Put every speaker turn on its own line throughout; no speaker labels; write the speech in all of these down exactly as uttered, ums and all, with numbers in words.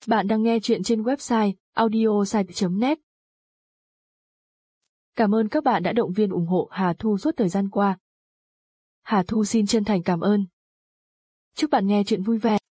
Bạn đang nghe chuyện trên website audiosite chấm net. Cảm ơn các bạn đã động viên ủng hộ Hà Thu suốt thời gian qua. Hà Thu xin chân thành cảm ơn. Chúc bạn nghe chuyện vui vẻ.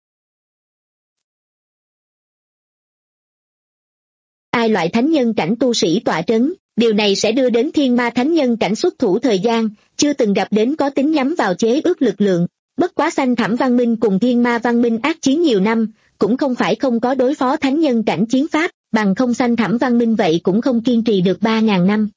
Ai loại thánh nhân cảnh tu sĩ tọa trấn, điều này sẽ đưa đến thiên ma thánh nhân cảnh xuất thủ thời gian, chưa từng gặp đến có tính nhắm vào chế ước lực lượng. Bất quá Xanh Thẳm Văn Minh cùng thiên ma văn minh ác chiến nhiều năm, cũng không phải không có đối phó thánh nhân cảnh chiến pháp, bằng không Xanh Thẳm Văn Minh vậy cũng không kiên trì được ba ngàn năm.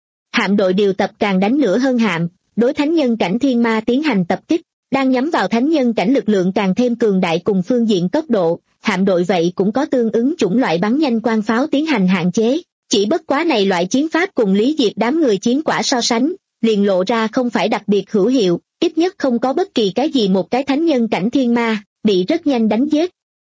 Hạm đội điều tập càng đánh nữa hơn hạm, đối thánh nhân cảnh thiên ma tiến hành tập kích, đang nhắm vào thánh nhân cảnh lực lượng càng thêm cường đại cùng phương diện tốc độ, hạm đội vậy cũng có tương ứng chủng loại bắn nhanh quang pháo tiến hành hạn chế. Chỉ bất quá này loại chiến pháp cùng Lý Diệp đám người chiến quả so sánh, liền lộ ra không phải đặc biệt hữu hiệu, ít nhất không có bất kỳ cái gì một cái thánh nhân cảnh thiên ma, bị rất nhanh đánh giết.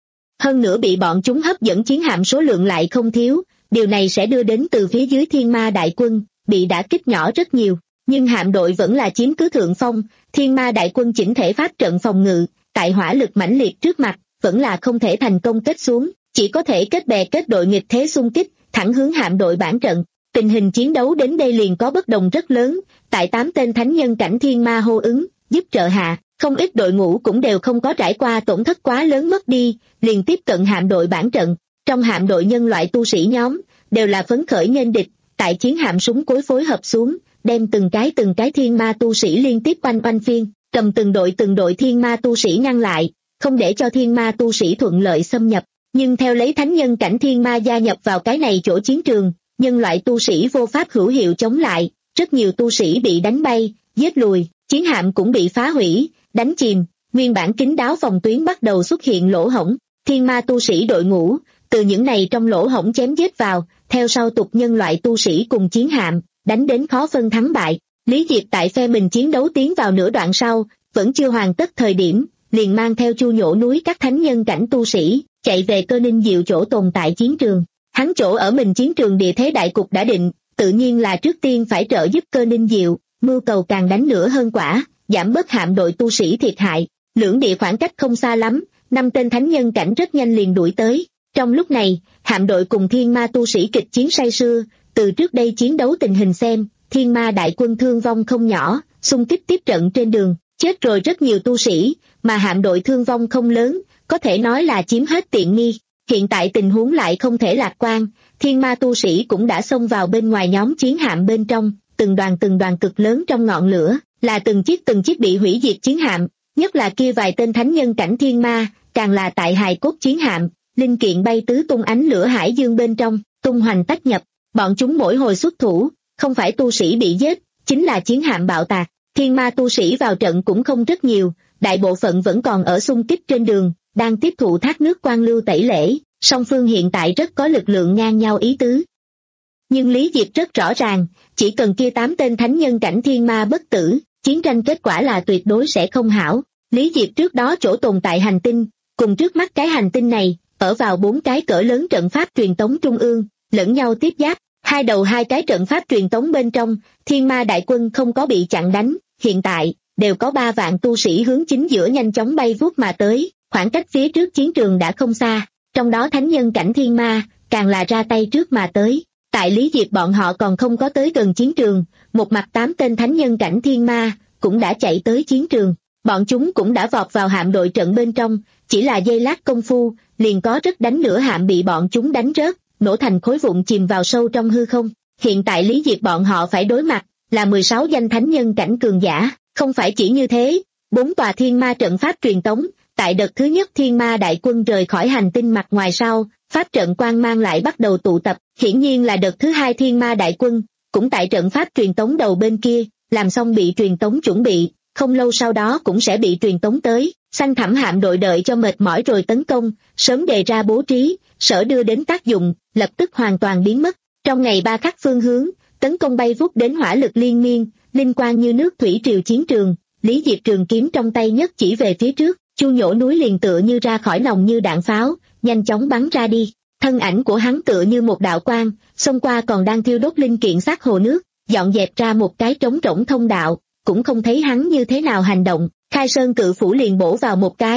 Hơn nữa bị bọn chúng hấp dẫn chiến hạm số lượng lại không thiếu, điều này sẽ đưa đến từ phía dưới thiên ma đại quân, bị đả kích nhỏ rất nhiều, nhưng hạm đội vẫn là chiếm cứ thượng phong, thiên ma đại quân chỉnh thể pháp trận phòng ngự, tại hỏa lực mãnh liệt trước mặt, vẫn là không thể thành công kết xuống, chỉ có thể kết bè kết đội nghịch thế xung kích, thẳng hướng hạm đội bản trận. Tình hình chiến đấu đến đây liền có bất đồng rất lớn, tại tám tên thánh nhân cảnh thiên ma hô ứng, giúp trợ hạ, không ít đội ngũ cũng đều không có trải qua tổn thất quá lớn mất đi, liền tiếp cận hạm đội bản trận. Trong hạm đội nhân loại tu sĩ nhóm, đều là phấn khởi nghênh địch, tại chiến hạm súng cối phối hợp xuống, đem từng cái từng cái thiên ma tu sĩ liên tiếp oanh oanh phiên, cầm từng đội từng đội thiên ma tu sĩ ngăn lại, không để cho thiên ma tu sĩ thuận lợi xâm nhập. Nhưng theo lấy thánh nhân cảnh thiên ma gia nhập vào cái này chỗ chiến trường, nhân loại tu sĩ vô pháp hữu hiệu chống lại, rất nhiều tu sĩ bị đánh bay, giết lùi, chiến hạm cũng bị phá hủy, đánh chìm, nguyên bản kín đáo phòng tuyến bắt đầu xuất hiện lỗ hổng, thiên ma tu sĩ đội ngũ, từ những này trong lỗ hổng chém giết vào, theo sau tục nhân loại tu sĩ cùng chiến hạm, đánh đến khó phân thắng bại. Lý Diệp tại phe mình chiến đấu tiến vào nửa đoạn sau, vẫn chưa hoàn tất thời điểm, liền mang theo Chu Nhổ núi các thánh nhân cảnh tu sĩ, chạy về Cơ Ninh Diệu chỗ tồn tại chiến trường. Hắn chỗ ở mình chiến trường địa thế đại cục đã định, tự nhiên là trước tiên phải trợ giúp Cơ Ninh Diệu, mưu cầu càng đánh nữa hơn quả, giảm bớt hạm đội tu sĩ thiệt hại. Lưỡng địa khoảng cách không xa lắm, năm tên thánh nhân cảnh rất nhanh liền đuổi tới. Trong lúc này, hạm đội cùng thiên ma tu sĩ kịch chiến say sưa, từ trước đây chiến đấu tình hình xem, thiên ma đại quân thương vong không nhỏ, xung kích tiếp trận trên đường, chết rồi rất nhiều tu sĩ, mà hạm đội thương vong không lớn, có thể nói là chiếm hết tiện nghi. Hiện tại tình huống lại không thể lạc quan, thiên ma tu sĩ cũng đã xông vào bên ngoài nhóm chiến hạm bên trong, từng đoàn từng đoàn cực lớn trong ngọn lửa, là từng chiếc từng chiếc bị hủy diệt chiến hạm, nhất là kia vài tên thánh nhân cảnh thiên ma, càng là tại hài cốt chiến hạm, linh kiện bay tứ tung ánh lửa hải dương bên trong, tung hoành tách nhập, bọn chúng mỗi hồi xuất thủ, không phải tu sĩ bị giết, chính là chiến hạm bạo tạc, thiên ma tu sĩ vào trận cũng không rất nhiều, đại bộ phận vẫn còn ở xung kích trên đường, đang tiếp thụ thác nước quan lưu tẩy lễ, song phương hiện tại rất có lực lượng ngang nhau ý tứ. Nhưng Lý Diệp rất rõ ràng, chỉ cần kia tám tên thánh nhân cảnh thiên ma bất tử, chiến tranh kết quả là tuyệt đối sẽ không hảo. Lý Diệp trước đó chỗ tồn tại hành tinh, cùng trước mắt cái hành tinh này, ở vào bốn cái cỡ lớn trận pháp truyền tống trung ương, lẫn nhau tiếp giáp, hai đầu hai cái trận pháp truyền tống bên trong, thiên ma đại quân không có bị chặn đánh, hiện tại, đều có ba vạn tu sĩ hướng chính giữa nhanh chóng bay vút mà tới, khoảng cách phía trước chiến trường đã không xa, trong đó thánh nhân cảnh thiên ma, càng là ra tay trước mà tới. Tại Lý Diệp bọn họ còn không có tới gần chiến trường, một mặt tám tên thánh nhân cảnh thiên ma, cũng đã chạy tới chiến trường, bọn chúng cũng đã vọt vào hạm đội trận bên trong, chỉ là giây lát công phu, liền có rất đánh nửa hạm bị bọn chúng đánh rớt, nổ thành khối vụn chìm vào sâu trong hư không. Hiện tại Lý Diệp bọn họ phải đối mặt, là mười sáu danh thánh nhân cảnh cường giả, không phải chỉ như thế, bốn tòa thiên ma trận pháp truyền tống, tại đợt thứ nhất thiên ma đại quân rời khỏi hành tinh mặt ngoài sau, pháp trận quang mang lại bắt đầu tụ tập, hiển nhiên là đợt thứ hai thiên ma đại quân, cũng tại trận pháp truyền tống đầu bên kia, làm xong bị truyền tống chuẩn bị, không lâu sau đó cũng sẽ bị truyền tống tới. Xanh Thẳm hạm đội đợi cho mệt mỏi rồi tấn công, sớm đề ra bố trí, sở đưa đến tác dụng, lập tức hoàn toàn biến mất. Trong ngày ba khắc phương hướng, tấn công bay vút đến hỏa lực liên miên, linh quang như nước thủy triều chiến trường, Lý Diệp trường kiếm trong tay nhất chỉ về phía trước, Chu Nhổ núi liền tựa như ra khỏi nòng như đạn pháo, nhanh chóng bắn ra đi. Thân ảnh của hắn tựa như một đạo quang, xông qua còn đang thiêu đốt linh kiện xác hồ nước, dọn dẹp ra một cái trống rỗng thông đạo, cũng không thấy hắn như thế nào hành động. Khai Sơn cự phủ liền bổ vào một cái,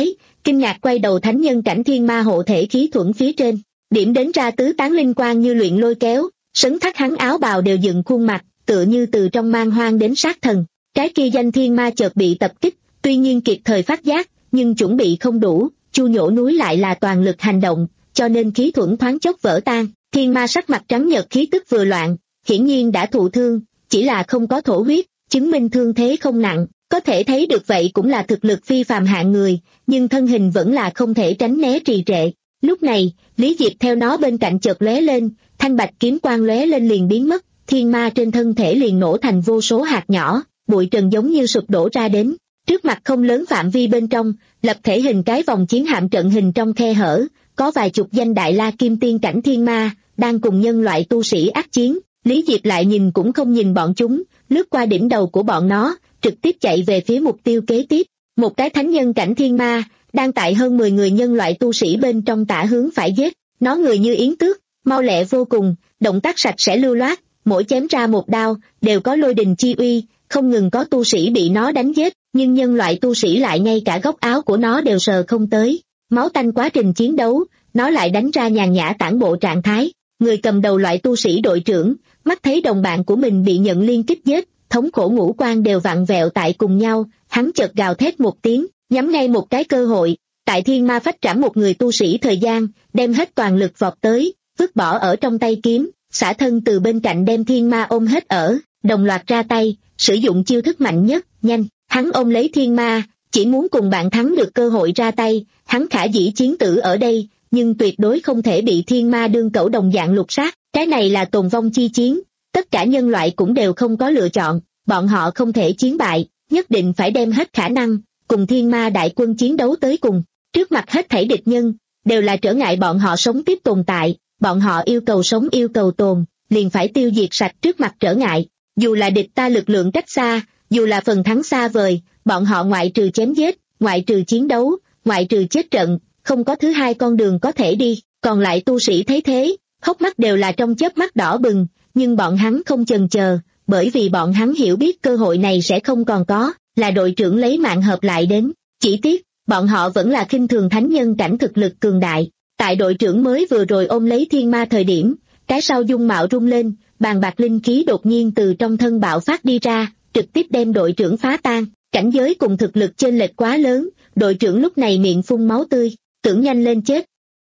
kinh ngạc quay đầu thánh nhân cảnh thiên ma hộ thể khí thuẫn phía trên, điểm đến ra tứ tán linh quang như luyện lôi kéo, sấn thắt hắn áo bào đều dựng khuôn mặt, tựa như từ trong man hoang đến sát thần. Cái kia danh thiên ma chợt bị tập kích, tuy nhiên kịp thời phát giác, nhưng chuẩn bị không đủ, chu nhổ núi lại là toàn lực hành động, cho nên khí thuẫn thoáng chốc vỡ tan. Thiên ma sắc mặt trắng nhợt, khí tức vừa loạn, hiển nhiên đã thụ thương, chỉ là không có thổ huyết, chứng minh thương thế không nặng, có thể thấy được vậy cũng là thực lực phi phàm hạng người, nhưng thân hình vẫn là không thể tránh né trì trệ. Lúc này, Lý Diệp theo nó bên cạnh chợt lóe lên, thanh bạch kiếm quang lóe lên liền biến mất, thiên ma trên thân thể liền nổ thành vô số hạt nhỏ, bụi trần giống như sụp đổ ra đến. Trước mặt không lớn phạm vi bên trong, lập thể hình cái vòng chiến hạm trận hình trong khe hở, có vài chục danh đại la kim tiên cảnh thiên ma, đang cùng nhân loại tu sĩ ác chiến. Lý Diệp lại nhìn cũng không nhìn bọn chúng, lướt qua đỉnh đầu của bọn nó, trực tiếp chạy về phía mục tiêu kế tiếp. Một cái thánh nhân cảnh thiên ma, đang tại hơn mười người nhân loại tu sĩ bên trong tả hướng phải giết. Nó người như yến tước, mau lẹ vô cùng, động tác sạch sẽ lưu loát, mỗi chém ra một đao, đều có lôi đình chi uy, không ngừng có tu sĩ bị nó đánh giết, nhưng nhân loại tu sĩ lại ngay cả góc áo của nó đều sờ không tới. Máu tanh quá trình chiến đấu, nó lại đánh ra nhàn nhã tản bộ trạng thái. Người cầm đầu loại tu sĩ đội trưởng, mắt thấy đồng bạn của mình bị nhận liên kích giết, thống khổ ngũ quan đều vặn vẹo tại cùng nhau, hắn chợt gào thét một tiếng, nhắm ngay một cái cơ hội, tại thiên ma phách trảm một người tu sĩ thời gian, đem hết toàn lực vọt tới, vứt bỏ ở trong tay kiếm, xả thân từ bên cạnh đem thiên ma ôm hết ở, đồng loạt ra tay, sử dụng chiêu thức mạnh nhất, nhanh, hắn ôm lấy thiên ma, chỉ muốn cùng bạn thắng được cơ hội ra tay, hắn khả dĩ chiến tử ở đây, nhưng tuyệt đối không thể bị thiên ma đương cẩu đồng dạng lục sát, cái này là tồn vong chi chiến, tất cả nhân loại cũng đều không có lựa chọn, bọn họ không thể chiến bại, nhất định phải đem hết khả năng, cùng thiên ma đại quân chiến đấu tới cùng. Trước mặt hết thảy địch nhân, đều là trở ngại bọn họ sống tiếp tồn tại, bọn họ yêu cầu sống yêu cầu tồn, liền phải tiêu diệt sạch trước mặt trở ngại. Dù là địch ta lực lượng cách xa, dù là phần thắng xa vời, bọn họ ngoại trừ chém giết, ngoại trừ chiến đấu, ngoại trừ chết trận, không có thứ hai con đường có thể đi. Còn lại tu sĩ thấy thế, hốc mắt đều là trong chớp mắt đỏ bừng, nhưng bọn hắn không chần chờ, bởi vì bọn hắn hiểu biết cơ hội này sẽ không còn có, là đội trưởng lấy mạng hợp lại đến. Chỉ tiếc, bọn họ vẫn là khinh thường thánh nhân cảnh thực lực cường đại. Tại đội trưởng mới vừa rồi ôm lấy thiên ma thời điểm, cái sau dung mạo rung lên, bàn bạc linh khí đột nhiên từ trong thân bạo phát đi ra, trực tiếp đem đội trưởng phá tan. Cảnh giới cùng thực lực chênh lệch quá lớn, đội trưởng lúc này miệng phun máu tươi, tưởng nhanh lên chết.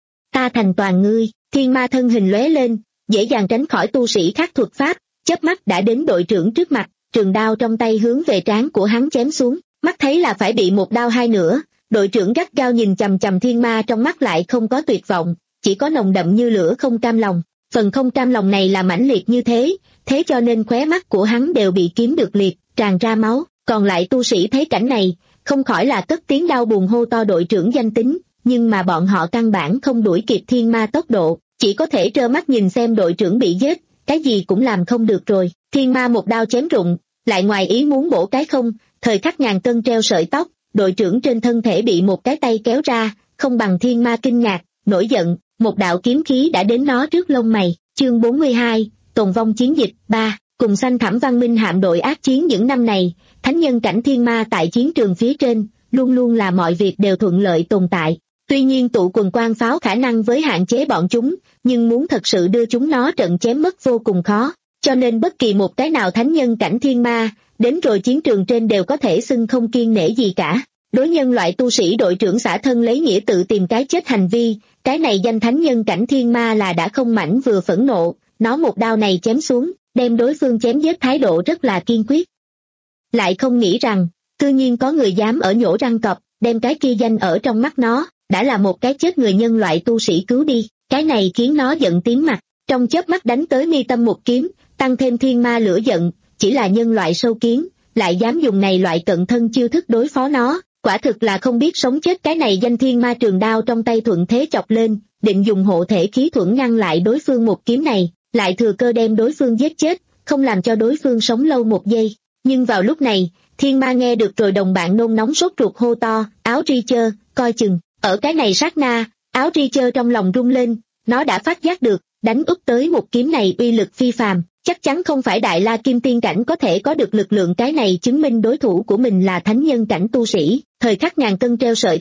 Ta thành toàn ngươi, thiên ma thân hình lóe lên, dễ dàng tránh khỏi tu sĩ khác thuật pháp, chớp mắt đã đến đội trưởng trước mặt, trường đao trong tay hướng về trán của hắn chém xuống, mắt thấy là phải bị một đao hai nửa, đội trưởng gắt gao nhìn chằm chằm thiên ma, trong mắt lại không có tuyệt vọng, chỉ có nồng đậm như lửa không cam lòng. Phần không cam lòng này là mãnh liệt như thế, thế cho nên khóe mắt của hắn đều bị kiếm được liệt, tràn ra máu. Còn lại tu sĩ thấy cảnh này, không khỏi là cất tiếng đau buồn hô to đội trưởng danh tính, nhưng mà bọn họ căn bản không đuổi kịp thiên ma tốc độ, chỉ có thể trơ mắt nhìn xem đội trưởng bị giết, cái gì cũng làm không được rồi. Thiên ma một đao chém rụng, lại ngoài ý muốn bổ cái không, thời khắc ngàn cân treo sợi tóc, đội trưởng trên thân thể bị một cái tay kéo ra, không bằng thiên ma kinh ngạc, nổi giận, một đạo kiếm khí đã đến nó trước lông mày. Chương bốn mươi hai, tồn vong chiến dịch ba. Cùng Xanh Thẳm Văn Minh hạm đội ác chiến những năm này, thánh nhân cảnh thiên ma tại chiến trường phía trên, luôn luôn là mọi việc đều thuận lợi tồn tại. Tuy nhiên tụ quần quang pháo khả năng với hạn chế bọn chúng, nhưng muốn thật sự đưa chúng nó trận chém mất vô cùng khó, cho nên bất kỳ một cái nào thánh nhân cảnh thiên ma, đến rồi chiến trường trên đều có thể xưng không kiêng nể gì cả. Đối nhân loại tu sĩ đội trưởng xả thân lấy nghĩa tự tìm cái chết hành vi, cái này danh thánh nhân cảnh thiên ma là đã không mảnh vừa phẫn nộ, nó một đao này chém xuống, đem đối phương chém giết thái độ rất là kiên quyết. Lại không nghĩ rằng, cư nhiên có người dám ở nhổ răng cọp, đem cái kia danh ở trong mắt nó, đã là một cái chết người nhân loại tu sĩ cứu đi, cái này khiến nó giận tím mặt, trong chớp mắt đánh tới mi tâm một kiếm, tăng thêm thiên ma lửa giận, chỉ là nhân loại sâu kiến, lại dám dùng này loại cận thân chiêu thức đối phó nó, quả thực là không biết sống chết. Cái này danh thiên ma trường đao trong tay thuận thế chọc lên, định dùng hộ thể khí thuẫn ngăn lại đối phương một kiếm này, lại thừa cơ đem đối phương giết chết, không làm cho đối phương sống lâu một giây. Nhưng vào lúc này, thiên ma nghe được rồi đồng bạn nôn nóng sốt ruột hô to, áo Richard, coi chừng. Ở cái này sát na, áo Richard trong lòng rung lên, nó đã phát giác được, đánh úp tới một kiếm này uy lực phi phàm, chắc chắn không phải đại la kim tiên cảnh có thể có được lực lượng, cái này chứng minh đối thủ của mình là thánh nhân cảnh tu sĩ. Thời khắc ngàn cân treo sợi tóc,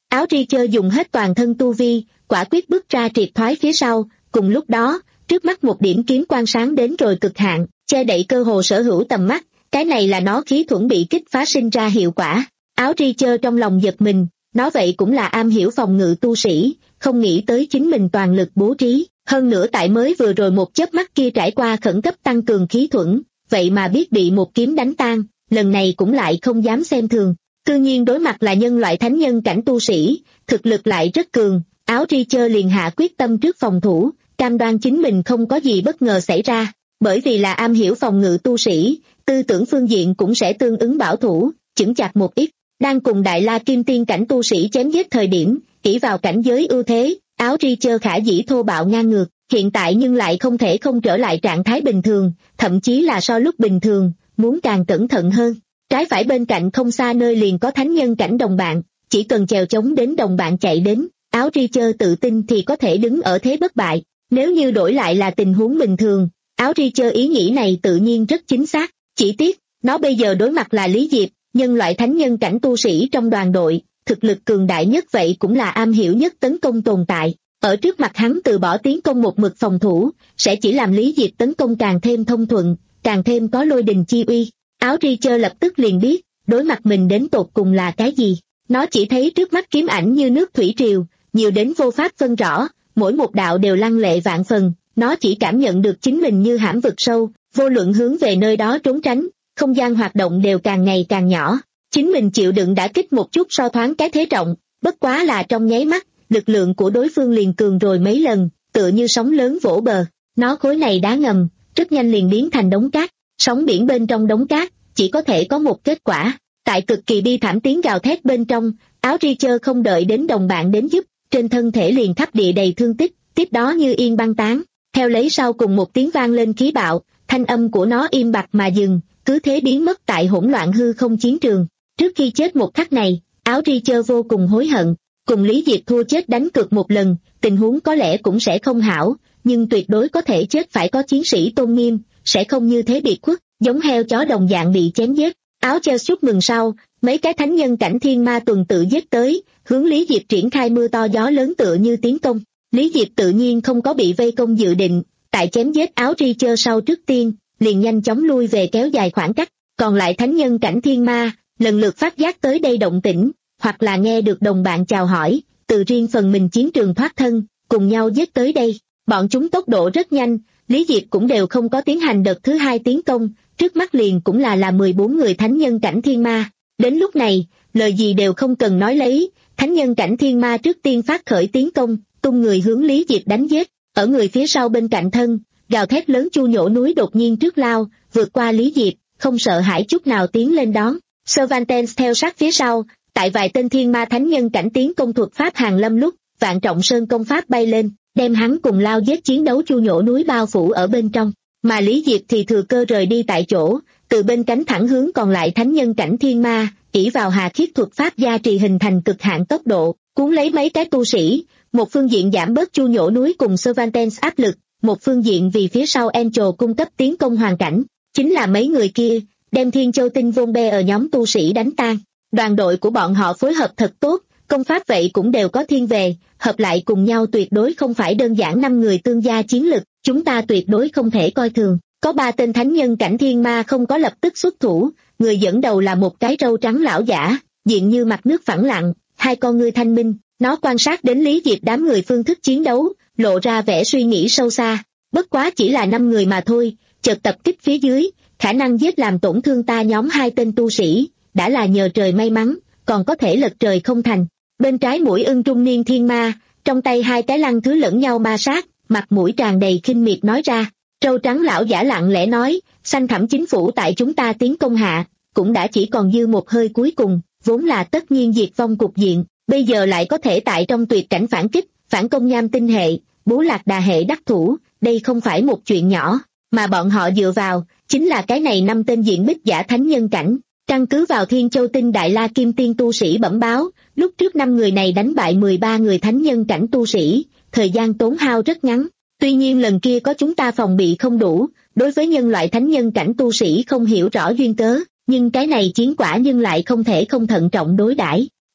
Áo ri chơ dùng hết toàn thân tu vi, quả quyết bước ra triệt thoái phía sau, cùng lúc đó, trước mắt một điểm kiếm quang sáng đến rồi cực hạn, che đậy cơ hồ sở hữu tầm mắt, cái này là nó khí thuẫn bị kích phá sinh ra hiệu quả. Áo ri chơ trong lòng giật mình, nó vậy cũng là am hiểu phòng ngự tu sĩ, không nghĩ tới chính mình toàn lực bố trí, hơn nữa tại mới vừa rồi một chớp mắt kia trải qua khẩn cấp tăng cường khí thuẫn, vậy mà biết bị một kiếm đánh tan, lần này cũng lại không dám xem thường. Cư nhiên đối mặt là nhân loại thánh nhân cảnh tu sĩ, thực lực lại rất cường, áo ri chơ liền hạ quyết tâm trước phòng thủ, cam đoan chính mình không có gì bất ngờ xảy ra, bởi vì là am hiểu phòng ngự tu sĩ, tư tưởng phương diện cũng sẽ tương ứng bảo thủ, chững chạc một ít. Đang cùng đại la kim tiên cảnh tu sĩ chém giết thời điểm, ỷ vào cảnh giới ưu thế, áo ri chơ khả dĩ thô bạo ngang ngược, hiện tại nhưng lại không thể không trở lại trạng thái bình thường, thậm chí là so lúc bình thường, muốn càng cẩn thận hơn. Trái phải bên cạnh không xa nơi liền có thánh nhân cảnh đồng bạn, chỉ cần chèo chống đến đồng bạn chạy đến, áo ri chơ tự tin thì có thể đứng ở thế bất bại. Nếu như đổi lại là tình huống bình thường, áo ri chơ ý nghĩ này tự nhiên rất chính xác, chỉ tiếc, nó bây giờ đối mặt là Lý Diệp, nhân loại thánh nhân cảnh tu sĩ trong đoàn đội, thực lực cường đại nhất vậy cũng là am hiểu nhất tấn công tồn tại. Ở trước mặt hắn từ bỏ tiến công một mực phòng thủ, sẽ chỉ làm Lý Diệp tấn công càng thêm thông thuận, càng thêm có lôi đình chi uy. Áo ri chơ lập tức liền biết, đối mặt mình đến tột cùng là cái gì. Nó chỉ thấy trước mắt kiếm ảnh như nước thủy triều, nhiều đến vô pháp phân rõ, mỗi một đạo đều lăng lệ vạn phần, nó chỉ cảm nhận được chính mình như hãm vực sâu, vô luận hướng về nơi đó trốn tránh, không gian hoạt động đều càng ngày càng nhỏ. Chính mình chịu đựng đã kích một chút so thoáng cái thế trọng, bất quá là trong nháy mắt, lực lượng của đối phương liền cường rồi mấy lần, tựa như sóng lớn vỗ bờ. Nó khối này đá ngầm, rất nhanh liền biến thành đống cát, sóng biển bên trong đống cát, chỉ có thể có một kết quả. Tại cực kỳ bi thảm tiếng gào thét bên trong, áo ri chơ không đợi đến đồng bạn đến giúp, trên thân thể liền khắp địa đầy thương tích, tiếp đó như yên băng tán. Theo lấy sau cùng một tiếng vang lên khí bạo, thanh âm của nó im bặt mà dừng, cứ thế biến mất tại hỗn loạn hư không chiến trường. Trước khi chết một khắc này, áo ri chơ vô cùng hối hận, cùng Lý Diệp thua chết đánh cược một lần, tình huống có lẽ cũng sẽ không hảo, nhưng tuyệt đối có thể chết phải có chiến sĩ tôn nghiêm, sẽ không như thế biệt khuất, giống heo chó đồng dạng bị chém giết. Áo chơ chúc mừng sau, mấy cái thánh nhân cảnh thiên ma tuần tự giết tới, hướng Lý Diệp triển khai mưa to gió lớn tựa như tiến công. Lý Diệp tự nhiên không có bị vây công dự định, tại chém giết áo ri chơ sau trước tiên, liền nhanh chóng lui về kéo dài khoảng cách. Còn lại thánh nhân cảnh thiên ma, lần lượt phát giác tới đây động tĩnh, hoặc là nghe được đồng bạn chào hỏi, từ riêng phần mình chiến trường thoát thân, cùng nhau giết tới đây. Bọn chúng tốc độ rất nhanh, Lý Diệp cũng đều không có tiến hành đợt thứ hai tiến công, trước mắt liền cũng là là mười bốn người thánh nhân cảnh thiên ma. Đến lúc này, lời gì đều không cần nói lấy, thánh nhân cảnh thiên ma trước tiên phát khởi tiến công, tung người hướng Lý Diệp đánh giết. Ở người phía sau bên cạnh thân, gào thét lớn chu nhổ núi đột nhiên trước lao, vượt qua Lý Diệp, không sợ hãi chút nào tiến lên đón. Cervantes theo sát phía sau, tại vài tên thiên ma thánh nhân cảnh tiến công thuật pháp hàng lâm lúc, vạn trọng sơn công pháp bay lên, đem hắn cùng lao giết chiến đấu chu nhổ núi bao phủ ở bên trong. Mà Lý Diệp thì thừa cơ rời đi tại chỗ, từ bên cánh thẳng hướng còn lại thánh nhân cảnh thiên ma, ỷ vào hà khiết thuật pháp gia trì hình thành cực hạn tốc độ, cuốn lấy mấy cái tu sĩ, một phương diện giảm bớt chu nhổ núi cùng Cervantes áp lực, một phương diện vì phía sau Angel cung cấp tiến công hoàn cảnh, chính là mấy người kia, đem Thiên Châu Tinh Vôn Bê ở nhóm tu sĩ đánh tan. Đoàn đội của bọn họ phối hợp thật tốt, công pháp vậy cũng đều có thiên về, hợp lại cùng nhau tuyệt đối không phải đơn giản năm người tương gia chiến lực, chúng ta tuyệt đối không thể coi thường. Có ba tên thánh nhân cảnh thiên ma không có lập tức xuất thủ, người dẫn đầu là một cái râu trắng lão giả, diện như mặt nước phẳng lặng, hai con ngươi thanh minh, nó quan sát đến Lý Diệp đám người phương thức chiến đấu, lộ ra vẻ suy nghĩ sâu xa. Bất quá chỉ là năm người mà thôi, chợt tập kích phía dưới, khả năng giết làm tổn thương ta nhóm hai tên tu sĩ, đã là nhờ trời may mắn, còn có thể lật trời không thành. Bên trái mũi ưng trung niên thiên ma, trong tay hai cái lăng thứ lẫn nhau ma sát, mặt mũi tràn đầy khinh miệt nói ra. Râu trắng lão giả lặng lẽ nói, xanh thẳm chính phủ tại chúng ta tiến công hạ, cũng đã chỉ còn dư một hơi cuối cùng, vốn là tất nhiên diệt vong cục diện, bây giờ lại có thể tại trong tuyệt cảnh phản kích, phản công nham tinh hệ, bố lạc đà hệ đắc thủ, đây không phải một chuyện nhỏ, mà bọn họ dựa vào, chính là cái này năm tên diện bích giả thánh nhân cảnh. Căn cứ vào Thiên Châu Tinh Đại La Kim Tiên tu sĩ bẩm báo, lúc trước năm người này đánh bại mười ba người thánh nhân cảnh tu sĩ, thời gian tốn hao rất ngắn. Tuy nhiên lần kia có chúng ta phòng bị không đủ, đối với nhân loại thánh nhân cảnh tu sĩ không hiểu rõ duyên cớ, nhưng cái này chiến quả nhưng lại không thể không thận trọng đối đãi.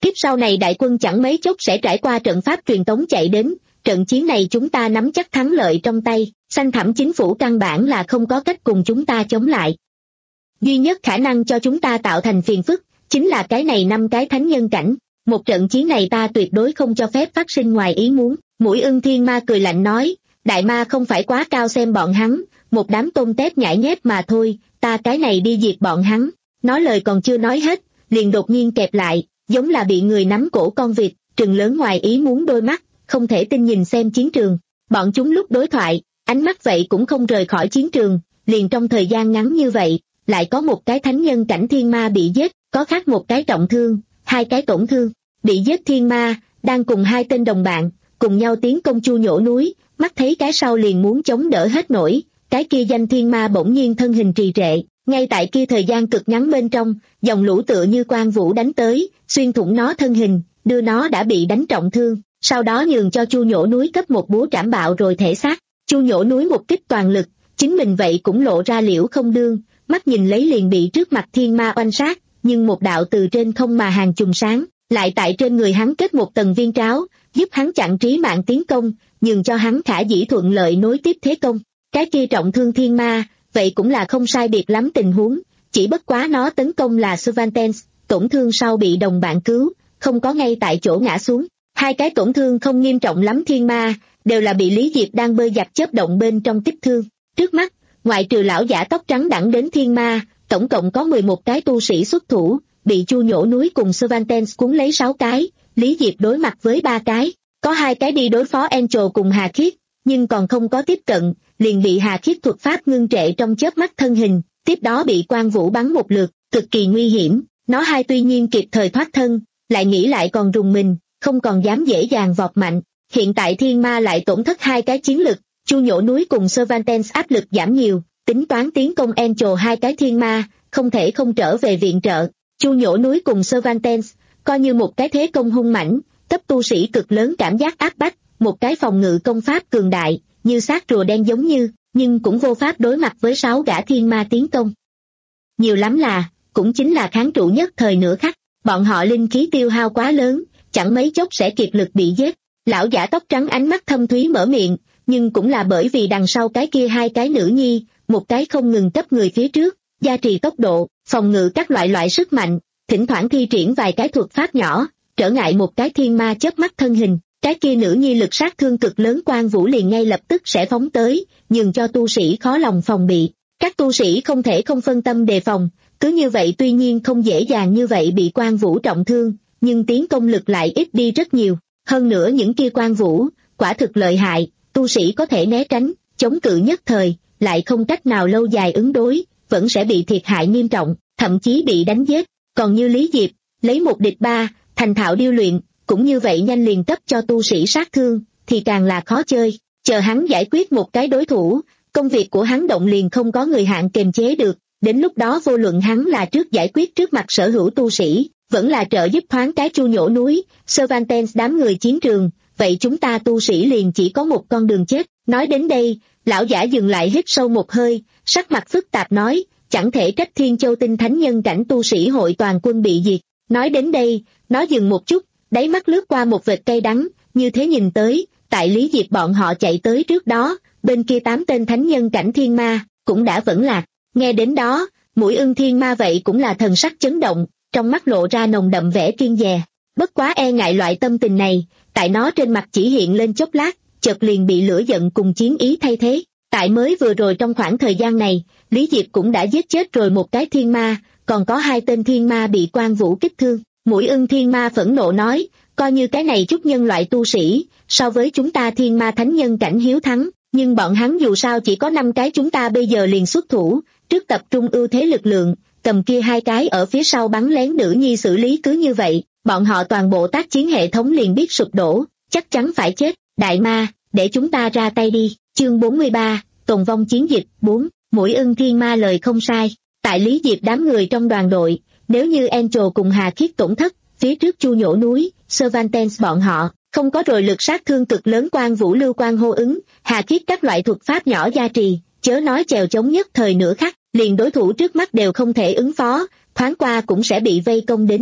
Kiếp sau này đại quân chẳng mấy chốc sẽ trải qua trận pháp truyền tống chạy đến, trận chiến này chúng ta nắm chắc thắng lợi trong tay, xanh thẳm chính phủ căn bản là không có cách cùng chúng ta chống lại. Duy nhất khả năng cho chúng ta tạo thành phiền phức, chính là cái này năm cái thánh nhân cảnh. Một trận chiến này ta tuyệt đối không cho phép phát sinh ngoài ý muốn. Mũi ưng thiên ma cười lạnh nói, đại ma không phải quá cao xem bọn hắn, một đám tôm tép nhãi nhép mà thôi, ta cái này đi diệt bọn hắn. Nói lời còn chưa nói hết, liền đột nhiên kẹp lại, giống là bị người nắm cổ con vịt, trừng lớn ngoài ý muốn đôi mắt, không thể tin nhìn xem chiến trường. Bọn chúng lúc đối thoại, ánh mắt vậy cũng không rời khỏi chiến trường, liền trong thời gian ngắn như vậy, lại có một cái thánh nhân cảnh thiên ma bị giết, có khác một cái trọng thương, hai cái tổn thương. Bị giết thiên ma, đang cùng hai tên đồng bạn, cùng nhau tiến công Chu Nhổ núi, mắt thấy cái sau liền muốn chống đỡ hết nổi, cái kia danh thiên ma bỗng nhiên thân hình trì trệ, ngay tại kia thời gian cực ngắn bên trong, dòng lũ tựa như quang vũ đánh tới, xuyên thủng nó thân hình, đưa nó đã bị đánh trọng thương, sau đó nhường cho Chu Nhổ núi cấp một búa trảm bạo rồi thể xác. Chu Nhổ núi một kích toàn lực, chính mình vậy cũng lộ ra liễu không đương, mắt nhìn lấy liền bị trước mặt thiên ma oanh sát, nhưng một đạo từ trên không mà hàng chùm sáng, lại tại trên người hắn kết một tầng viên tráo, giúp hắn chặn trí mạng tiến công, nhường cho hắn khả dĩ thuận lợi nối tiếp thế công. Cái kia trọng thương thiên ma, vậy cũng là không sai biệt lắm tình huống, chỉ bất quá nó tấn công là Cervantes, tổn thương sau bị đồng bạn cứu, không có ngay tại chỗ ngã xuống. Hai cái tổn thương không nghiêm trọng lắm thiên ma, đều là bị Lý Diệp đang bơi giặt chớp động bên trong tiếp thương. Trước mắt, ngoại trừ lão giả tóc trắng đẳng đến thiên ma, tổng cộng có mười một cái tu sĩ xuất thủ, bị Chu Nhổ núi cùng Cervantes cuốn lấy sáu cái, Lý Diệp đối mặt với ba cái, có hai cái đi đối phó Angel cùng Hà Khiết, nhưng còn không có tiếp cận, liền bị Hà Khiết thuật pháp ngưng trệ trong chớp mắt thân hình, tiếp đó bị Quang Vũ bắn một lượt, cực kỳ nguy hiểm. Nó hai tuy nhiên kịp thời thoát thân, lại nghĩ lại còn rùng mình, không còn dám dễ dàng vọt mạnh. Hiện tại thiên ma lại tổn thất hai cái chiến lực, Chu Nhổ núi cùng Cervantes áp lực giảm nhiều, tính toán tiến công Angel hai cái thiên ma, không thể không trở về viện trợ. Chu Nhổ núi cùng Cervantes, coi như một cái thế công hung mãnh, cấp tu sĩ cực lớn cảm giác áp bách, một cái phòng ngự công pháp cường đại, như xác rùa đen giống như, nhưng cũng vô pháp đối mặt với sáu gã thiên ma tiến công. Nhiều lắm là, cũng chính là kháng trụ nhất thời nửa khắc, bọn họ linh khí tiêu hao quá lớn, chẳng mấy chốc sẽ kiệt lực bị giết. Lão giả tóc trắng ánh mắt thâm thúy mở miệng, nhưng cũng là bởi vì đằng sau cái kia hai cái nữ nhi, một cái không ngừng cấp người phía trước, gia trì tốc độ, phòng ngự các loại loại sức mạnh, thỉnh thoảng thi triển vài cái thuật pháp nhỏ, trở ngại một cái thiên ma chớp mắt thân hình, cái kia nữ nhi lực sát thương cực lớn Quang Vũ liền ngay lập tức sẽ phóng tới, nhường cho tu sĩ khó lòng phòng bị. Các tu sĩ không thể không phân tâm đề phòng, cứ như vậy tuy nhiên không dễ dàng như vậy bị Quang Vũ trọng thương, nhưng tiến công lực lại ít đi rất nhiều. Hơn nữa những kia Quang Vũ, quả thực lợi hại, tu sĩ có thể né tránh, chống cự nhất thời, lại không cách nào lâu dài ứng đối, vẫn sẽ bị thiệt hại nghiêm trọng, thậm chí bị đánh giết. Còn như Lý Diệp, lấy một địch ba, thành thạo điêu luyện, cũng như vậy nhanh liền cấp cho tu sĩ sát thương, thì càng là khó chơi. Chờ hắn giải quyết một cái đối thủ, công việc của hắn động liền không có người hạn kềm chế được, đến lúc đó vô luận hắn là trước giải quyết trước mặt sở hữu tu sĩ, vẫn là trợ giúp thoáng cái Chu Nhổ núi, Cervantes đám người chiến trường, vậy chúng ta tu sĩ liền chỉ có một con đường chết. Nói đến đây, lão giả dừng lại hít sâu một hơi, sắc mặt phức tạp nói, chẳng thể trách Thiên Châu Tinh Thánh Nhân cảnh tu sĩ hội toàn quân bị diệt. Nói đến đây, nó dừng một chút, đáy mắt lướt qua một vệt cay đắng, như thế nhìn tới, tại Lý Diệp bọn họ chạy tới trước đó, bên kia tám tên thánh nhân cảnh thiên ma, cũng đã vẫn lạc. Nghe đến đó, mũi ưng thiên ma vậy cũng là thần sắc chấn động, trong mắt lộ ra nồng đậm vẻ kiêng dè. Bất quá e ngại loại tâm tình này, tại nó trên mặt chỉ hiện lên chốc lát, chợt liền bị lửa giận cùng chiến ý thay thế. Tại mới vừa rồi trong khoảng thời gian này, Lý Diệp cũng đã giết chết rồi một cái thiên ma, còn có hai tên thiên ma bị Quang Vũ kích thương. Mũi ưng thiên ma phẫn nộ nói, coi như cái này chút nhân loại tu sĩ, so với chúng ta thiên ma thánh nhân cảnh hiếu thắng, nhưng bọn hắn dù sao chỉ có năm cái, chúng ta bây giờ liền xuất thủ, trước tập trung ưu thế lực lượng, cầm kia hai cái ở phía sau bắn lén nữ nhi xử lý, cứ như vậy, bọn họ toàn bộ tác chiến hệ thống liền biết sụp đổ, chắc chắn phải chết. Đại ma, để chúng ta ra tay đi. Chương bốn mươi ba, tồn vong chiến dịch. Bốn, mũi ưng thiên ma lời không sai, tại Lý Diệp đám người trong đoàn đội, nếu như Angel cùng Hà Khiết tổn thất, phía trước Chu Nhổ núi, Cervantes bọn họ, không có rồi lực sát thương cực lớn Quang Vũ lưu quan hô ứng, Hà Khiết các loại thuật pháp nhỏ gia trì, chớ nói chèo chống nhất thời nửa khắc, liền đối thủ trước mắt đều không thể ứng phó, thoáng qua cũng sẽ bị vây công đến chết.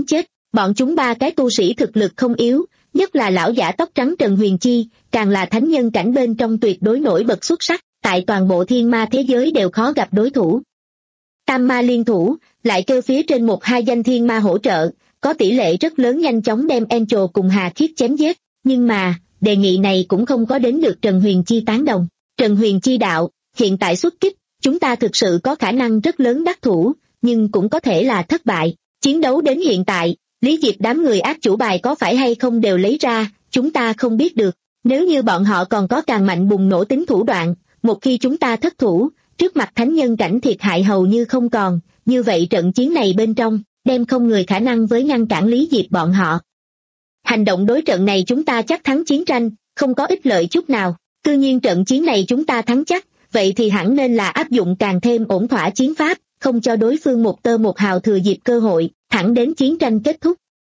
Bọn chúng ba cái tu sĩ thực lực không yếu, nhất là lão giả tóc trắng Trần Huyền Chi, càng là thánh nhân cảnh bên trong tuyệt đối nổi bật xuất sắc, tại toàn bộ thiên ma thế giới đều khó gặp đối thủ. Tam ma liên thủ, lại kêu phía trên một hai danh thiên ma hỗ trợ, có tỷ lệ rất lớn nhanh chóng đem Angel cùng Hà Khiết chém giết, nhưng mà, đề nghị này cũng không có đến được Trần Huyền Chi tán đồng. Trần Huyền Chi đạo, hiện tại xuất kích, chúng ta thực sự có khả năng rất lớn đắc thủ, nhưng cũng có thể là thất bại. Chiến đấu đến hiện tại, Lý Diệp đám người ác chủ bài có phải hay không đều lấy ra, chúng ta không biết được. Nếu như bọn họ còn có càng mạnh bùng nổ tính thủ đoạn, một khi chúng ta thất thủ, trước mặt thánh nhân cảnh thiệt hại hầu như không còn, như vậy trận chiến này bên trong, đem không người khả năng với ngăn cản Lý Diệp bọn họ. Hành động đối trận này chúng ta chắc thắng chiến tranh, không có ích lợi chút nào. Tuy nhiên trận chiến này chúng ta thắng chắc, vậy thì hẳn nên là áp dụng càng thêm ổn thỏa chiến pháp, không cho đối phương một tơ một hào thừa dịp cơ hội, thẳng đến chiến tranh kết thúc.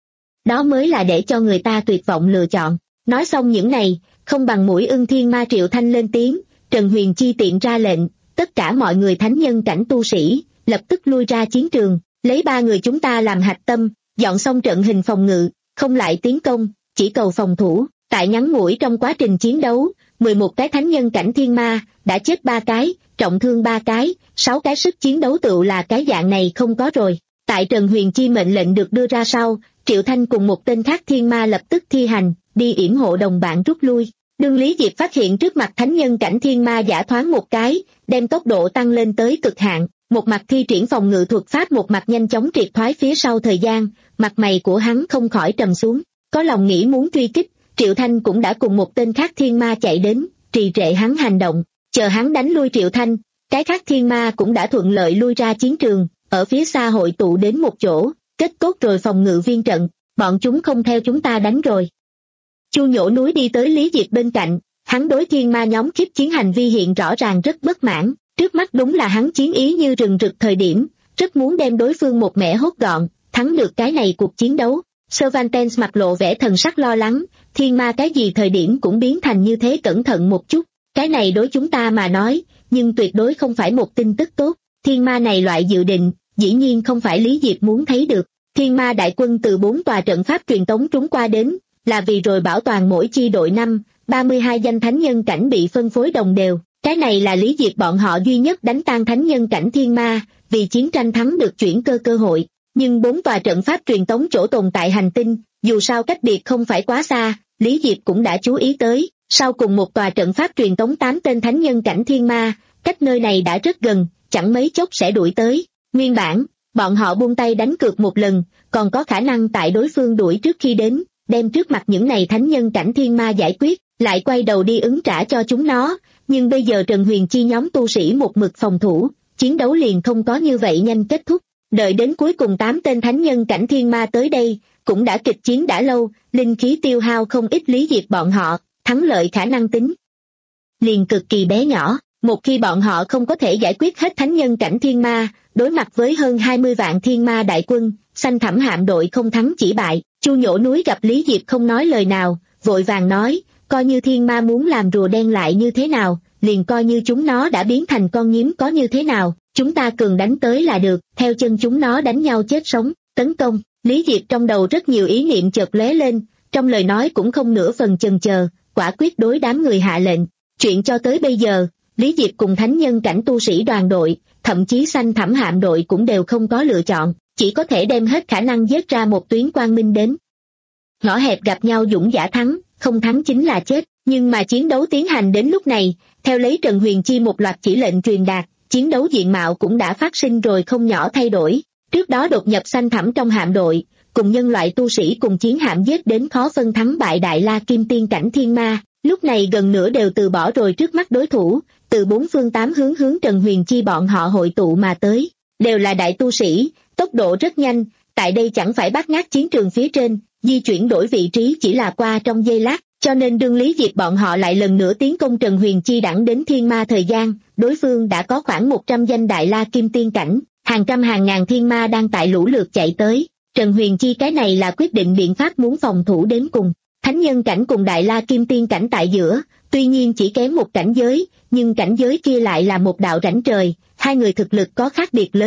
Đó mới là để cho người ta tuyệt vọng lựa chọn. Nói xong những này, không bằng mũi ưng thiên ma Triệu Thanh lên tiếng, Trần Huyền Chi tiện ra lệnh, tất cả mọi người thánh nhân cảnh tu sĩ, lập tức lui ra chiến trường, lấy ba người chúng ta làm hạch tâm, dọn xong trận hình phòng ngự, không lại tiến công, chỉ cầu phòng thủ. Tại ngắn ngủi trong quá trình chiến đấu, mười một cái thánh nhân cảnh thiên ma, đã chết ba cái, trọng thương ba cái, sáu cái sức chiến đấu tựu là cái dạng này không có rồi. Tại Trần Huyền Chi mệnh lệnh được đưa ra sau, Triệu Thanh cùng một tên khác thiên ma lập tức thi hành, đi yểm hộ đồng bạn rút lui. Đương Lý Diệp phát hiện trước mặt thánh nhân cảnh thiên ma giả thoáng một cái, đem tốc độ tăng lên tới cực hạn, một mặt thi triển phòng ngự thuật pháp một mặt nhanh chóng triệt thoái phía sau thời gian, mặt mày của hắn không khỏi trầm xuống, có lòng nghĩ muốn truy kích, Triệu Thanh cũng đã cùng một tên khác thiên ma chạy đến, trì trệ hắn hành động, chờ hắn đánh lui Triệu Thanh, cái khác thiên ma cũng đã thuận lợi lui ra chiến trường, ở phía xa hội tụ đến một chỗ, kết cốt rồi phòng ngự viên trận, bọn chúng không theo chúng ta đánh rồi. Chu Nhổ Núi đi tới Lý Diệp bên cạnh, hắn đối thiên ma nhóm khiếp chiến hành vi hiện rõ ràng rất bất mãn, trước mắt đúng là hắn chiến ý như rừng rực thời điểm, rất muốn đem đối phương một mẻ hốt gọn, thắng được cái này cuộc chiến đấu. Cervantes mặt lộ vẻ thần sắc lo lắng, thiên ma cái gì thời điểm cũng biến thành như thế, cẩn thận một chút, cái này đối chúng ta mà nói, nhưng tuyệt đối không phải một tin tức tốt, thiên ma này loại dự định, dĩ nhiên không phải Lý Diệp muốn thấy được. Thiên ma đại quân từ bốn tòa trận pháp truyền tống trúng qua đến, là vì rồi bảo toàn mỗi chi đội năm, ba mươi hai danh thánh nhân cảnh bị phân phối đồng đều, cái này là Lý Diệp bọn họ duy nhất đánh tan thánh nhân cảnh thiên ma, vì chiến tranh thắng được chuyển cơ cơ hội. Nhưng bốn tòa trận pháp truyền tống chỗ tồn tại hành tinh, dù sao cách biệt không phải quá xa, Lý Diệp cũng đã chú ý tới, sau cùng một tòa trận pháp truyền tống tám tên thánh nhân cảnh thiên ma, cách nơi này đã rất gần, chẳng mấy chốc sẽ đuổi tới. Nguyên bản, bọn họ buông tay đánh cược một lần, còn có khả năng tại đối phương đuổi trước khi đến, đem trước mặt những này thánh nhân cảnh thiên ma giải quyết, lại quay đầu đi ứng trả cho chúng nó, nhưng bây giờ Trần Huyền Chi nhóm tu sĩ một mực phòng thủ, chiến đấu liền không có như vậy nhanh kết thúc. Đợi đến cuối cùng tám tên thánh nhân cảnh thiên ma tới đây, cũng đã kịch chiến đã lâu, linh khí tiêu hao không ít, Lý Diệp bọn họ, thắng lợi khả năng tính liền cực kỳ bé nhỏ. Một khi bọn họ không có thể giải quyết hết thánh nhân cảnh thiên ma, đối mặt với hơn hai mươi vạn thiên ma đại quân, xanh thẳm hạm đội không thắng chỉ bại. Chu Nhổ Núi gặp Lý Diệp không nói lời nào, vội vàng nói, coi như thiên ma muốn làm rùa đen lại như thế nào, liền coi như chúng nó đã biến thành con nhím có như thế nào, chúng ta cường đánh tới là được, theo chân chúng nó đánh nhau chết sống, tấn công. Lý Diệp trong đầu rất nhiều ý niệm chợt lóe lên, trong lời nói cũng không nửa phần chần chờ, quả quyết đối đám người hạ lệnh. Chuyện cho tới bây giờ, Lý Diệp cùng thánh nhân cảnh tu sĩ đoàn đội, thậm chí xanh thẳm hạm đội cũng đều không có lựa chọn, chỉ có thể đem hết khả năng giết ra một tuyến quang minh đến. Ngõ hẹp gặp nhau dũng giả thắng, không thắng chính là chết, nhưng mà chiến đấu tiến hành đến lúc này, theo lấy Trần Huyền Chi một loạt chỉ lệnh truyền đạt, chiến đấu diện mạo cũng đã phát sinh rồi không nhỏ thay đổi. Trước đó đột nhập xanh thẳm trong hạm đội, cùng nhân loại tu sĩ cùng chiến hạm giết đến khó phân thắng bại đại la kim tiên cảnh thiên ma, lúc này gần nửa đều từ bỏ rồi trước mắt đối thủ, từ bốn phương tám hướng hướng Trần Huyền Chi bọn họ hội tụ mà tới, đều là đại tu sĩ, tốc độ rất nhanh, tại đây chẳng phải bát ngát chiến trường phía trên, di chuyển đổi vị trí chỉ là qua trong giây lát, cho nên đương Lý Diệp bọn họ lại lần nữa tiến công Trần Huyền Chi đẳng đến thiên ma thời gian, đối phương đã có khoảng một trăm danh đại la kim tiên cảnh, hàng trăm hàng ngàn thiên ma đang tại lũ lượt chạy tới. Trần Huyền Chi cái này là quyết định biện pháp muốn phòng thủ đến cùng. Thánh nhân cảnh cùng đại la kim tiên cảnh tại giữa, tuy nhiên chỉ kém một cảnh giới, nhưng cảnh giới kia lại là một đạo rãnh trời, hai người thực lực có khác biệt lớn,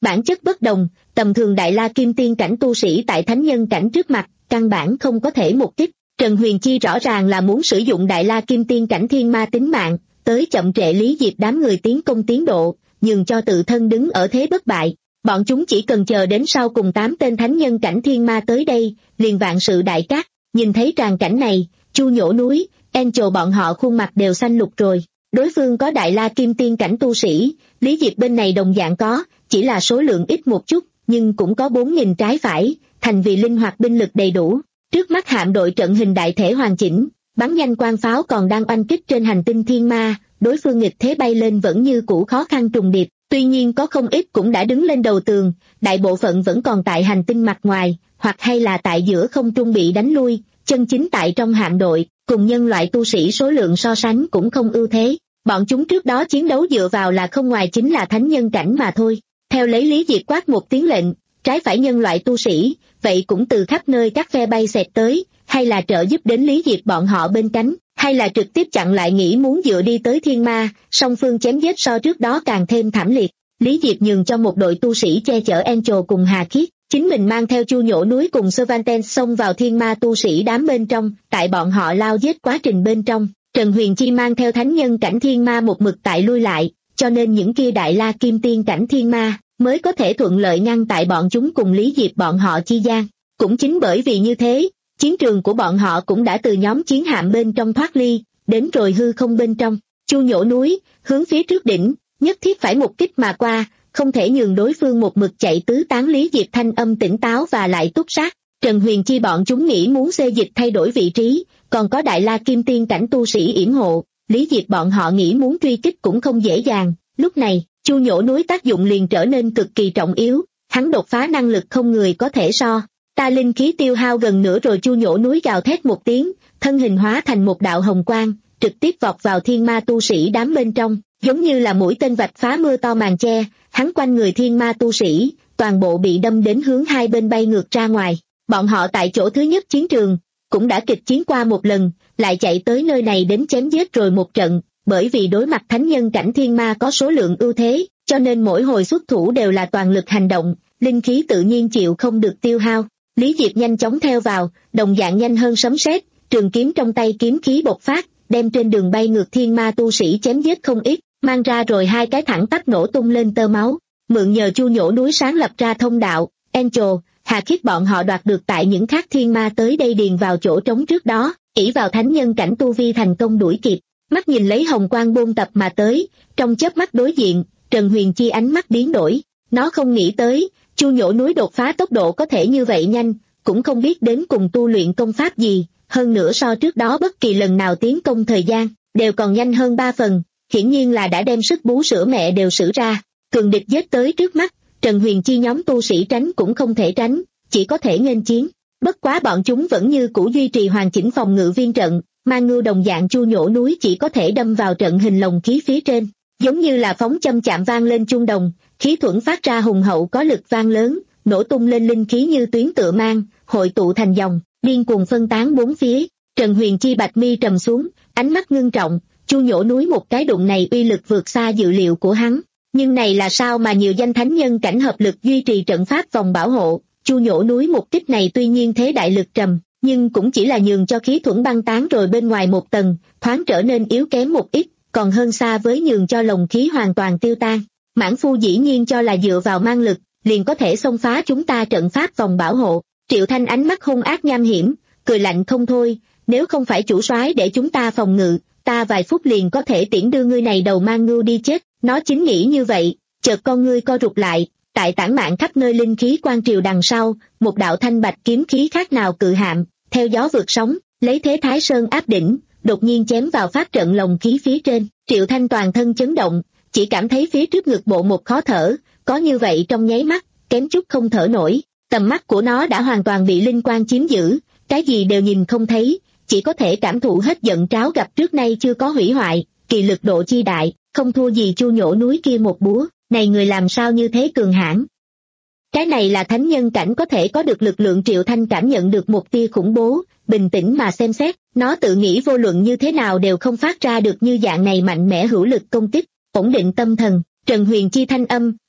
Bản chất bất đồng, tầm thường Đại La Kim Tiên cảnh tu sĩ tại thánh nhân cảnh trước mặt, căn bản không có thể một kích. Trần Huyền Chi rõ ràng là muốn sử dụng Đại La Kim Tiên cảnh thiên ma tính mạng, tới chậm trễ Lý Diệp đám người tiến công tiến độ, nhường cho tự thân đứng ở thế bất bại. Bọn chúng chỉ cần chờ đến sau cùng tám tên thánh nhân cảnh thiên ma tới đây, liền vạn sự đại cát. Nhìn thấy tràng cảnh này, Chu Nhổ Núi, Angel bọn họ khuôn mặt đều xanh lục rồi. Đối phương có Đại La Kim Tiên cảnh tu sĩ, Lý Diệp bên này đồng dạng có, chỉ là số lượng ít một chút, nhưng cũng có bốn nghìn trái phải, thành vì linh hoạt binh lực đầy đủ. Trước mắt hạm đội trận hình đại thể hoàn chỉnh, bắn nhanh quang pháo còn đang oanh kích trên hành tinh thiên ma, đối phương nghịch thế bay lên vẫn như cũ khó khăn trùng điệp, tuy nhiên có không ít cũng đã đứng lên đầu tường, đại bộ phận vẫn còn tại hành tinh mặt ngoài, hoặc hay là tại giữa không trung bị đánh lui, chân chính tại trong hạm đội, cùng nhân loại tu sĩ số lượng so sánh cũng không ưu thế. Bọn chúng trước đó chiến đấu dựa vào là không ngoài chính là thánh nhân cảnh mà thôi. Theo lấy Lý Diệp quát một tiếng lệnh, trái phải nhân loại tu sĩ, vậy cũng từ khắp nơi các phe bay xẹt tới, hay là trợ giúp đến Lý Diệp bọn họ bên cánh, hay là trực tiếp chặn lại nghĩ muốn dựa đi tới thiên ma, song phương chém giết so trước đó càng thêm thảm liệt. Lý Diệp nhường cho một đội tu sĩ che chở Angel cùng Hà Khiết, chính mình mang theo Chu Nhổ Núi cùng Cervantes xông vào thiên ma tu sĩ đám bên trong, tại bọn họ lao giết quá trình bên trong. Trần Huyền Chi mang theo thánh nhân cảnh thiên ma một mực tại lui lại, cho nên những kia Đại La Kim Tiên cảnh thiên ma mới có thể thuận lợi ngăn tại bọn chúng cùng Lý Diệp bọn họ chi gian. Cũng chính bởi vì như thế, chiến trường của bọn họ cũng đã từ nhóm chiến hạm bên trong thoát ly, đến rồi hư không bên trong. Chu Nhổ Núi, hướng phía trước đỉnh, nhất thiết phải một kích mà qua, không thể nhường đối phương một mực chạy tứ tán. Lý Diệp thanh âm tỉnh táo và lại túc sát. Trần Huyền Chi bọn chúng nghĩ muốn xê dịch thay đổi vị trí, còn có Đại La Kim Tiên cảnh tu sĩ yểm hộ, Lý Diệp bọn họ nghĩ muốn truy kích cũng không dễ dàng. Lúc này, Chu Nhổ Núi tác dụng liền trở nên cực kỳ trọng yếu, hắn đột phá năng lực không người có thể so. Ta linh khí tiêu hao gần nữa rồi. Chu Nhổ Núi gào thét một tiếng, thân hình hóa thành một đạo hồng quang, trực tiếp vọt vào thiên ma tu sĩ đám bên trong, giống như là mũi tên vạch phá mưa to màn che, hắn quanh người thiên ma tu sĩ, toàn bộ bị đâm đến hướng hai bên bay ngược ra ngoài. Bọn họ tại chỗ thứ nhất chiến trường, cũng đã kịch chiến qua một lần, lại chạy tới nơi này đến chém giết rồi một trận, bởi vì đối mặt thánh nhân cảnh thiên ma có số lượng ưu thế, cho nên mỗi hồi xuất thủ đều là toàn lực hành động, linh khí tự nhiên chịu không được tiêu hao. Lý Diệp nhanh chóng theo vào, đồng dạng nhanh hơn sấm sét, trường kiếm trong tay kiếm khí bộc phát, đem trên đường bay ngược thiên ma tu sĩ chém giết không ít, mang ra rồi hai cái thẳng tắp nổ tung lên tơ máu. Mượn nhờ Chu Nhổ Núi sáng lập ra thông đạo, Angel, Hà Khiết bọn họ đoạt được tại những khác thiên ma tới đây điền vào chỗ trống trước đó, ỷ vào thánh nhân cảnh tu vi thành công đuổi kịp. Mắt nhìn lấy hồng quang bôn tập mà tới, trong chớp mắt đối diện, Trần Huyền Chi ánh mắt biến đổi, nó không nghĩ tới, Chu Nhổ Núi đột phá tốc độ có thể như vậy nhanh, cũng không biết đến cùng tu luyện công pháp gì, hơn nữa so trước đó bất kỳ lần nào tiến công thời gian, đều còn nhanh hơn ba phần, hiển nhiên là đã đem sức bú sữa mẹ đều sử ra. Cường địch giết tới trước mắt, Trần Huyền Chi nhóm tu sĩ tránh cũng không thể tránh, chỉ có thể nghênh chiến. Bất quá bọn chúng vẫn như cũ duy trì hoàn chỉnh phòng ngự viên trận, mang ngưu đồng dạng Chu Nhổ Núi chỉ có thể đâm vào trận hình lồng khí phía trên, giống như là phóng châm chạm vang lên chuông đồng, khí thuẫn phát ra hùng hậu có lực vang lớn, nổ tung lên linh khí như tuyến tựa mang, hội tụ thành dòng, điên cuồng phân tán bốn phía. Trần Huyền Chi bạch mi trầm xuống, ánh mắt ngưng trọng, Chu Nhổ Núi một cái đụng này uy lực vượt xa dự liệu của hắn. Nhưng này là sao mà nhiều danh thánh nhân cảnh hợp lực duy trì trận pháp vòng bảo hộ. Chu Nhổ Núi một kích này tuy nhiên thế đại lực trầm, nhưng cũng chỉ là nhường cho khí thuẫn băng tán rồi bên ngoài một tầng, thoáng trở nên yếu kém một ít, còn hơn xa với nhường cho lồng khí hoàn toàn tiêu tan. Mãn Phu dĩ nhiên cho là dựa vào mang lực, liền có thể xông phá chúng ta trận pháp vòng bảo hộ. Triệu Thanh ánh mắt hung ác nham hiểm, cười lạnh không thôi, nếu không phải chủ soái để chúng ta phòng ngự, ta vài phút liền có thể tiễn đưa ngươi này đầu mang ngưu đi chết. Nó chính nghĩ như vậy, chợt con ngươi co rụt lại, tại tản mạn khắp nơi linh khí quang triều đằng sau, một đạo thanh bạch kiếm khí khác nào cự hạm, theo gió vượt sóng, lấy thế Thái Sơn áp đỉnh, đột nhiên chém vào pháp trận lồng khí phía trên. Triệu Thanh toàn thân chấn động, chỉ cảm thấy phía trước ngực bộ một khó thở, có như vậy trong nháy mắt, kém chút không thở nổi. Tầm mắt của nó đã hoàn toàn bị linh quang chiếm giữ, cái gì đều nhìn không thấy, chỉ có thể cảm thụ hết giận tráo gặp trước nay chưa có hủy hoại, kỳ lực độ chi đại, không thua gì Chu Nhổ Núi kia một búa. Này người làm sao như thế cường hãn? Cái này là thánh nhân cảnh có thể có được lực lượng. Triệu Thanh cảm nhận được một tia khủng bố, bình tĩnh mà xem xét, nó tự nghĩ vô luận như thế nào đều không phát ra được như dạng này mạnh mẽ hữu lực công kích, ổn định tâm thần. Trần Huyền Chi thanh âm,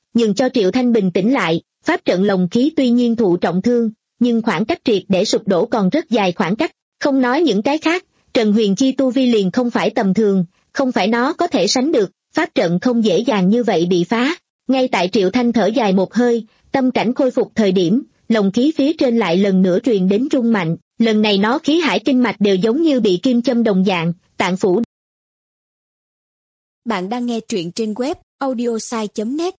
nhường cho Triệu Thanh bình tĩnh lại. Pháp trận lồng khí tuy nhiên thụ trọng thương, nhưng khoảng cách triệt để sụp đổ còn rất dài khoảng cách. Không nói những cái khác, Trần Huyền Chi tu vi liền không phải tầm thường, không phải nó có thể sánh được, pháp trận không dễ dàng như vậy bị phá. Ngay tại Triệu Thanh thở dài một hơi, tâm cảnh khôi phục thời điểm, lồng khí phía trên lại lần nữa truyền đến rung mạnh, lần này nó khí hải kinh mạch đều giống như bị kim châm đồng dạng, tạng phủ.
Bạn đang nghe truyện trên web audiosai chấm net.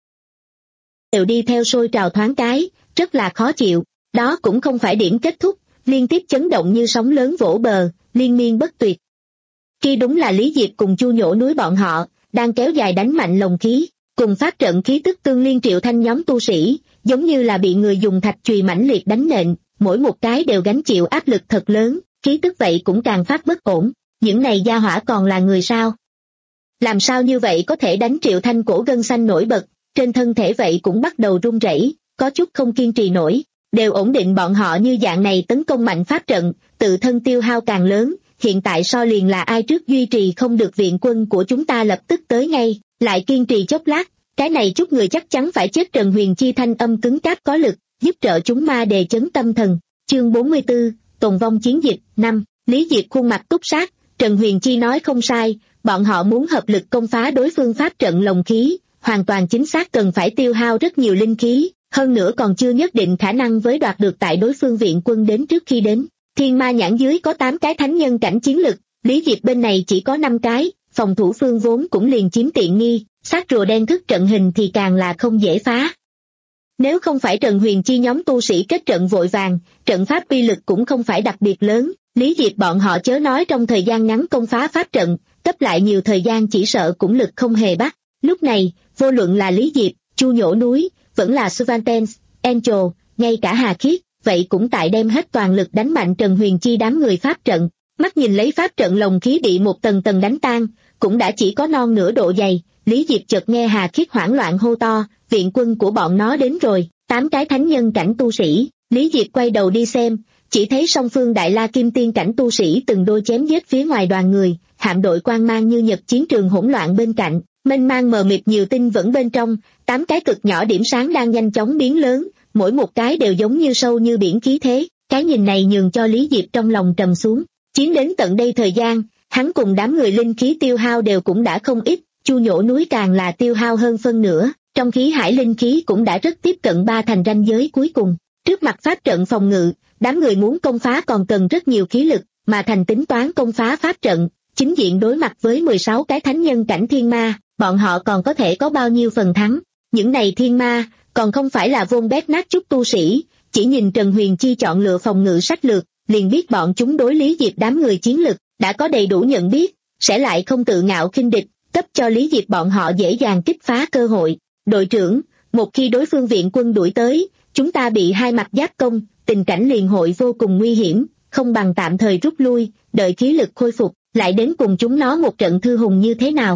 Đều đi theo sôi trào thoáng cái, rất là khó chịu, đó cũng không phải điểm kết thúc, liên tiếp chấn động như sóng lớn vỗ bờ, liên miên bất tuyệt. Khi đúng là Lý Diệp cùng Chu Nhổ núi bọn họ, đang kéo dài đánh mạnh lồng khí, cùng pháp trận khí tức tương liên. Triệu Thanh nhóm tu sĩ, giống như là bị người dùng thạch chùy mãnh liệt đánh nện, mỗi một cái đều gánh chịu áp lực thật lớn, khí tức vậy cũng càng phát bất ổn. Những này gia hỏa còn là người sao? Làm sao như vậy có thể đánh? Triệu Thanh cổ gân xanh nổi bật, trên thân thể vậy cũng bắt đầu run rẩy, có chút không kiên trì nổi. Đều ổn định, bọn họ như dạng này tấn công mạnh pháp trận, tự thân tiêu hao càng lớn, hiện tại so liền là ai trước duy trì không được. Viện quân của chúng ta lập tức tới ngay, lại kiên trì chốc lát, cái này chút người chắc chắn phải chết. Trần Huyền Chi thanh âm cứng cáp có lực, giúp trợ chúng ma đề chấn tâm thần. Chương bốn mươi tư, tồn vong chiến dịch. Năm, Lý Diệp khuôn mặt túc sát, Trần Huyền Chi nói không sai, bọn họ muốn hợp lực công phá đối phương pháp trận lồng khí, hoàn toàn chính xác cần phải tiêu hao rất nhiều linh khí, hơn nữa còn chưa nhất định khả năng với đoạt được tại đối phương viện quân đến trước khi đến. Thiên ma nhãn dưới có tám cái thánh nhân cảnh chiến lực, Lý Diệp bên này chỉ có năm cái, phòng thủ phương vốn cũng liền chiếm tiện nghi, sát rùa đen thức trận hình thì càng là không dễ phá. Nếu không phải Trần Huyền Chi nhóm tu sĩ kết trận vội vàng, trận pháp uy lực cũng không phải đặc biệt lớn, Lý Diệp bọn họ chớ nói trong thời gian ngắn công phá pháp trận, cấp lại nhiều thời gian chỉ sợ cũng lực không hề bắt. Lúc này, vô luận là Lý Diệp, Chu Nhổ núi, vẫn là Suvantens, Angel, ngay cả Hà Khiết, vậy cũng tại đem hết toàn lực đánh mạnh Trần Huyền Chi đám người pháp trận. Mắt nhìn lấy pháp trận lồng khí bị một tầng tầng đánh tan, cũng đã chỉ có non nửa độ dày, Lý Diệp chợt nghe Hà Khiết hoảng loạn hô to, viện quân của bọn nó đến rồi, tám cái thánh nhân cảnh tu sĩ. Lý Diệp quay đầu đi xem, chỉ thấy song phương Đại La Kim Tiên cảnh tu sĩ từng đôi chém giết phía ngoài đoàn người, hạm đội quang mang như nhật, chiến trường hỗn loạn bên cạnh, mênh mang mờ mịt nhiều tinh vẫn bên trong, tám cái cực nhỏ điểm sáng đang nhanh chóng biến lớn, mỗi một cái đều giống như sâu như biển khí thế. Cái nhìn này nhường cho Lý Diệp trong lòng trầm xuống. Chiến đến tận đây thời gian, hắn cùng đám người linh khí tiêu hao đều cũng đã không ít, Chu Nhổ núi càng là tiêu hao hơn phân nửa, trong khí hải linh khí cũng đã rất tiếp cận ba thành ranh giới cuối cùng. Trước mặt pháp trận phòng ngự, đám người muốn công phá còn cần rất nhiều khí lực, mà thành tính toán công phá pháp trận, chính diện đối mặt với mười sáu cái thánh nhân cảnh thiên ma, bọn họ còn có thể có bao nhiêu phần thắng. Những này thiên ma, còn không phải là vôn bét nát chút tu sĩ, chỉ nhìn Trần Huyền Chi chọn lựa phòng ngự sách lược, liền biết bọn chúng đối Lý Diệp đám người chiến lực, đã có đầy đủ nhận biết, sẽ lại không tự ngạo khinh địch, cấp cho Lý Diệp bọn họ dễ dàng kích phá cơ hội. Đội trưởng, một khi đối phương viện quân đuổi tới, chúng ta bị hai mặt giáp công, tình cảnh liền hội vô cùng nguy hiểm, không bằng tạm thời rút lui, đợi khí lực khôi phục, lại đến cùng chúng nó một trận thư hùng như thế nào.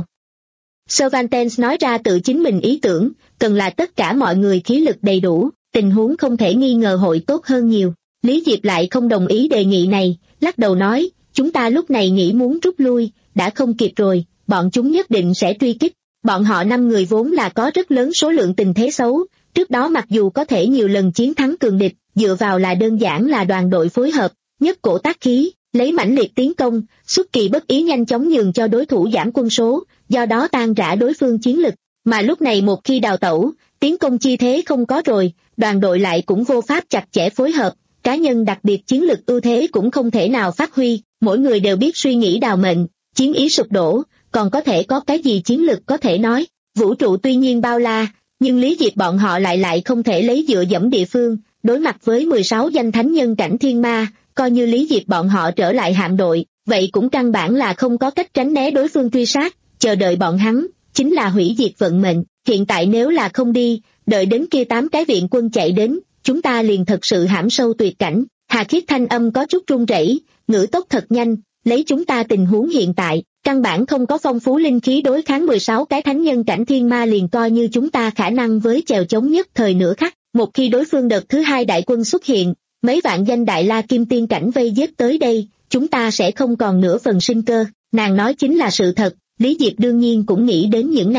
Cervantes nói ra tự chính mình ý tưởng, cần là tất cả mọi người khí lực đầy đủ, tình huống không thể nghi ngờ hội tốt hơn nhiều. Lý Diệp lại không đồng ý đề nghị này, lắc đầu nói, chúng ta lúc này nghĩ muốn rút lui, đã không kịp rồi, bọn chúng nhất định sẽ truy kích. Bọn họ năm người vốn là có rất lớn số lượng, tình thế xấu, trước đó mặc dù có thể nhiều lần chiến thắng cường địch, dựa vào là đơn giản là đoàn đội phối hợp, nhất cổ tác khí, lấy mãnh liệt tiến công, xuất kỳ bất ý nhanh chóng nhường cho đối thủ giảm quân số, do đó tan rã đối phương chiến lực. Mà lúc này một khi đào tẩu, tiến công chi thế không có rồi, đoàn đội lại cũng vô pháp chặt chẽ phối hợp, cá nhân đặc biệt chiến lực ưu thế cũng không thể nào phát huy, mỗi người đều biết suy nghĩ đào mệnh, chiến ý sụp đổ, còn có thể có cái gì chiến lực có thể nói. Vũ trụ tuy nhiên bao la, nhưng Lý Diệp bọn họ lại lại không thể lấy dựa dẫm địa phương, đối mặt với mười sáu danh thánh nhân cảnh thiên ma, coi như Lý Diệp bọn họ trở lại hạm đội, vậy cũng căn bản là không có cách tránh né đối phương truy sát, chờ đợi bọn hắn, chính là hủy diệt vận mệnh. Hiện tại nếu là không đi, đợi đến kia tám cái viện quân chạy đến, chúng ta liền thật sự hãm sâu tuyệt cảnh. Hà Khiết thanh âm có chút run rẩy, ngữ tốc thật nhanh, lấy chúng ta tình huống hiện tại, căn bản không có phong phú linh khí đối kháng mười sáu cái thánh nhân cảnh thiên ma, liền coi như chúng ta khả năng với chèo chống nhất thời nửa khắc, một khi đối phương đợt thứ hai đại quân xuất hiện, mấy vạn danh Đại La Kim Tiên cảnh vây giết tới đây, chúng ta sẽ không còn nửa phần sinh cơ. Nàng nói chính là sự thật, Lý Diệp đương nhiên cũng nghĩ đến những này.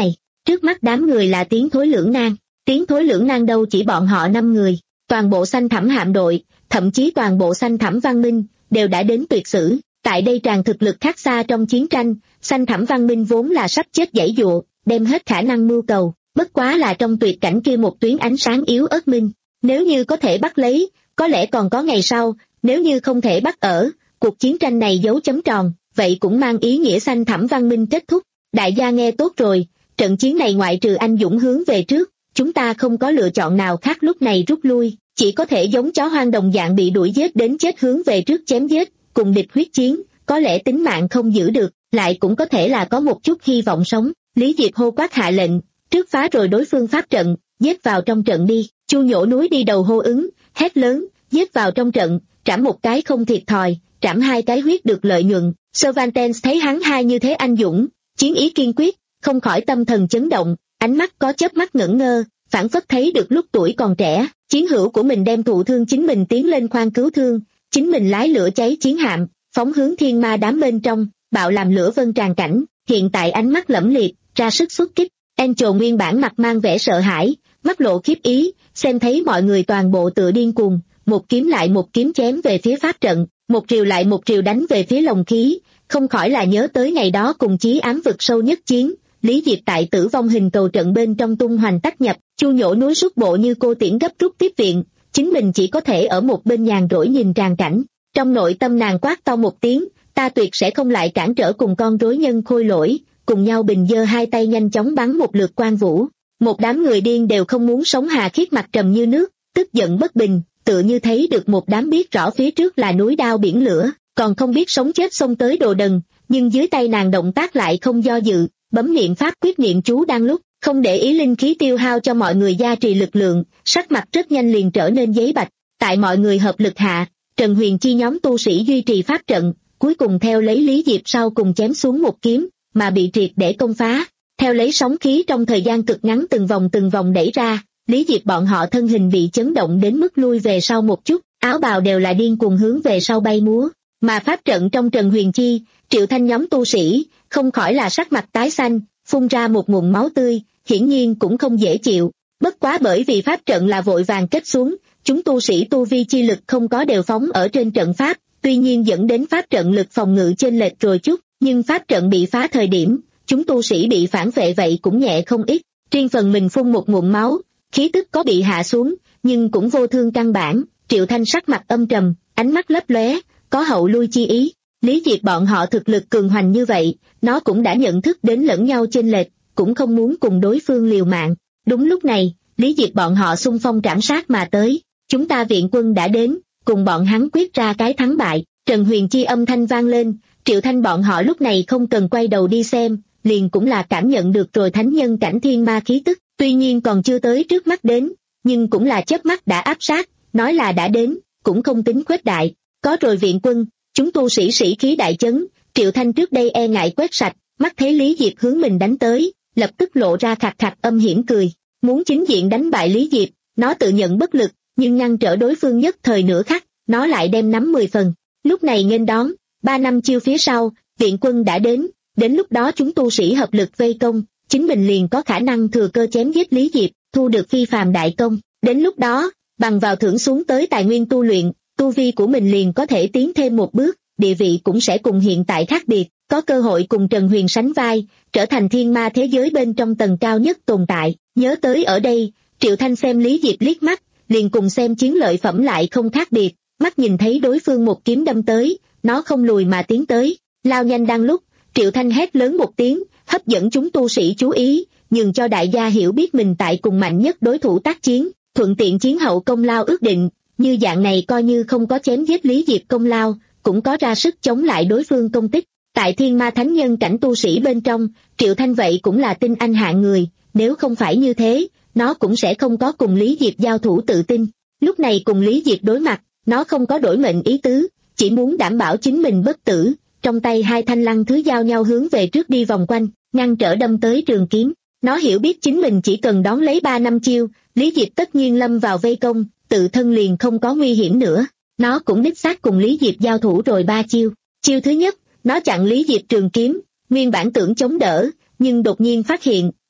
Trước mắt đám người là Tiến Thối Lưỡng Nan. Tiến Thối Lưỡng Nan đâu chỉ bọn họ năm người, toàn bộ Xanh Thẳm hạm đội, thậm chí toàn bộ Xanh Thẳm Văn Minh, đều đã đến tuyệt sử. Tại đây tràn thực lực khác xa trong chiến tranh, Xanh Thẳm Văn Minh vốn là sắp chết giãy giụa, đem hết khả năng mưu cầu, bất quá là trong tuyệt cảnh kia một tuyến ánh sáng yếu ớt minh. Nếu như có thể bắt lấy, có lẽ còn có ngày sau, nếu như không thể bắt ở, cuộc chiến tranh này dấu chấm tròn, vậy cũng mang ý nghĩa Xanh Thẳm Văn Minh kết thúc. Đại gia nghe tốt rồi, trận chiến này ngoại trừ anh dũng hướng về trước, chúng ta không có lựa chọn nào khác, lúc này rút lui, chỉ có thể giống chó hoang đồng dạng bị đuổi giết đến chết, hướng về trước chém giết, cùng địch huyết chiến, có lẽ tính mạng không giữ được, lại cũng có thể là có một chút hy vọng sống. Lý Diệp hô quát hạ lệnh, trước phá rồi đối phương pháp trận, giết vào trong trận đi. Chu Nhổ Núi đi đầu hô ứng, hét lớn, giết vào trong trận, trảm một cái không thiệt thòi, trảm hai cái huyết được lợi nhuận. Cervantes thấy hắn hai như thế anh dũng, chiến ý kiên quyết, không khỏi tâm thần chấn động, ánh mắt có chớp mắt ngẩn ngơ, phảng phất thấy được lúc tuổi còn trẻ, chiến hữu của mình đem thụ thương chính mình tiến lên khoang cứu thương, chính mình lái lửa cháy chiến hạm, phóng hướng thiên ma đám bên trong, bạo làm lửa vân tràn cảnh, hiện tại ánh mắt lẫm liệt, ra sức xuất kích. Angel nguyên bản mặt mang vẻ sợ hãi, mắt lộ khiếp ý, xem thấy mọi người toàn bộ tựa điên cuồng, một kiếm lại một kiếm chém về phía pháp trận, một rìu lại một rìu đánh về phía lồng khí, không khỏi là nhớ tới ngày đó cùng Chí Ám vực sâu nhất chiến, Lý Diệp tại tử vong hình cầu trận bên trong tung hoành tách nhập, Chu Nhổ Núi xuất bộ như cô tiễn gấp rút tiếp viện, chính mình chỉ có thể ở một bên nhàn rỗi nhìn tràn cảnh. Trong nội tâm nàng quát to một tiếng, ta tuyệt sẽ không lại cản trở cùng con rối nhân khôi lỗi, cùng nhau bình giơ hai tay nhanh chóng bắn một lượt quang vũ. Một đám người điên đều không muốn sống, Hà Khiết mặt trầm như nước, tức giận bất bình, tựa như thấy được một đám biết rõ phía trước là núi đao biển lửa, còn không biết sống chết xông tới đồ đần, nhưng dưới tay nàng động tác lại không do dự, bấm niệm pháp quyết niệm chú đang lúc, không để ý linh khí tiêu hao cho mọi người gia trì lực lượng, sắc mặt rất nhanh liền trở nên giấy bạch. Tại mọi người hợp lực hạ, Trần Huyền Chi nhóm tu sĩ duy trì pháp trận, cuối cùng theo lấy Lý Diệp sau cùng chém xuống một kiếm, mà bị triệt để công phá. Theo lấy sóng khí trong thời gian cực ngắn từng vòng từng vòng đẩy ra, Lý Diệp bọn họ thân hình bị chấn động đến mức lui về sau một chút, áo bào đều là điên cuồng hướng về sau bay múa. Mà pháp trận trong Trần Huyền Chi, Triệu Thanh nhóm tu sĩ, không khỏi là sắc mặt tái xanh, phun ra một nguồn máu tươi, hiển nhiên cũng không dễ chịu. Bất quá bởi vì pháp trận là vội vàng kết xuống, chúng tu sĩ tu vi chi lực không có đều phóng ở trên trận pháp, tuy nhiên dẫn đến pháp trận lực phòng ngự chênh lệch rồi chút, nhưng pháp trận bị phá thời điểm, chúng tu sĩ bị phản vệ vậy cũng nhẹ không ít. Riêng phần mình phun một ngụm máu, khí tức có bị hạ xuống, nhưng cũng vô thương căn bản. Triệu Thanh sắc mặt âm trầm, ánh mắt lấp lóe, có hậu lui chi ý. Lý Diệp bọn họ thực lực cường hoành như vậy, nó cũng đã nhận thức đến lẫn nhau chênh lệch, cũng không muốn cùng đối phương liều mạng. Đúng lúc này, Lý Diệp bọn họ xung phong trảm sát mà tới, chúng ta viện quân đã đến, cùng bọn hắn quyết ra cái thắng bại. Trần Huyền Chi âm thanh vang lên, Triệu Thanh bọn họ lúc này không cần quay đầu đi xem, liền cũng là cảm nhận được rồi thánh nhân cảnh thiên ma khí tức, tuy nhiên còn chưa tới trước mắt đến, nhưng cũng là chớp mắt đã áp sát, nói là đã đến, cũng không tính khuếch đại, có rồi viện quân, chúng tu sĩ sĩ khí đại chấn. Triệu Thanh trước đây e ngại quét sạch, mắt thấy Lý Diệp hướng mình đánh tới, lập tức lộ ra khạc khạc âm hiểm cười, muốn chính diện đánh bại Lý Diệp, nó tự nhận bất lực, nhưng ngăn trở đối phương nhất thời nửa khắc, nó lại đem nắm mười phần. Lúc này nghênh đón, ba năm chiêu phía sau, viện quân đã đến, đến lúc đó chúng tu sĩ hợp lực vây công, chính mình liền có khả năng thừa cơ chém giết Lý Diệp, thu được phi phàm đại công. Đến lúc đó, bằng vào thưởng xuống tới tài nguyên tu luyện, tu vi của mình liền có thể tiến thêm một bước, địa vị cũng sẽ cùng hiện tại khác biệt, có cơ hội cùng Trần Huyền sánh vai, trở thành thiên ma thế giới bên trong tầng cao nhất tồn tại. Nhớ tới ở đây, Triệu Thanh xem Lý Diệp liếc mắt, liền cùng xem chiến lợi phẩm lại không khác biệt, mắt nhìn thấy đối phương một kiếm đâm tới, nó không lùi mà tiến tới, lao nhanh đang lúc, Triệu Thanh hét lớn một tiếng, hấp dẫn chúng tu sĩ chú ý, nhường cho đại gia hiểu biết mình tại cùng mạnh nhất đối thủ tác chiến, thuận tiện chiến hậu công lao ước định, như dạng này coi như không có chém giết Lý Diệp công lao, cũng có ra sức chống lại đối phương công tích. Tại thiên ma thánh nhân cảnh tu sĩ bên trong, Triệu Thanh vậy cũng là tinh anh hạng người, nếu không phải như thế, nó cũng sẽ không có cùng Lý Diệp giao thủ tự tin. Lúc này cùng Lý Diệp đối mặt, nó không có đổi mệnh ý tứ, chỉ muốn đảm bảo chính mình bất tử, trong tay hai thanh lăng thứ giao nhau hướng về trước đi vòng quanh, ngăn trở đâm tới trường kiếm. Nó hiểu biết chính mình chỉ cần đón lấy ba năm chiêu, Lý Diệp tất nhiên lâm vào vây công, tự thân liền không có nguy hiểm nữa. Nó cũng đích xác cùng Lý Diệp giao thủ rồi ba chiêu. Chiêu thứ nhất, nó chặn Lý Diệp trường kiếm, nguyên bản tưởng chống đỡ, nhưng đột nhiên phát hiện,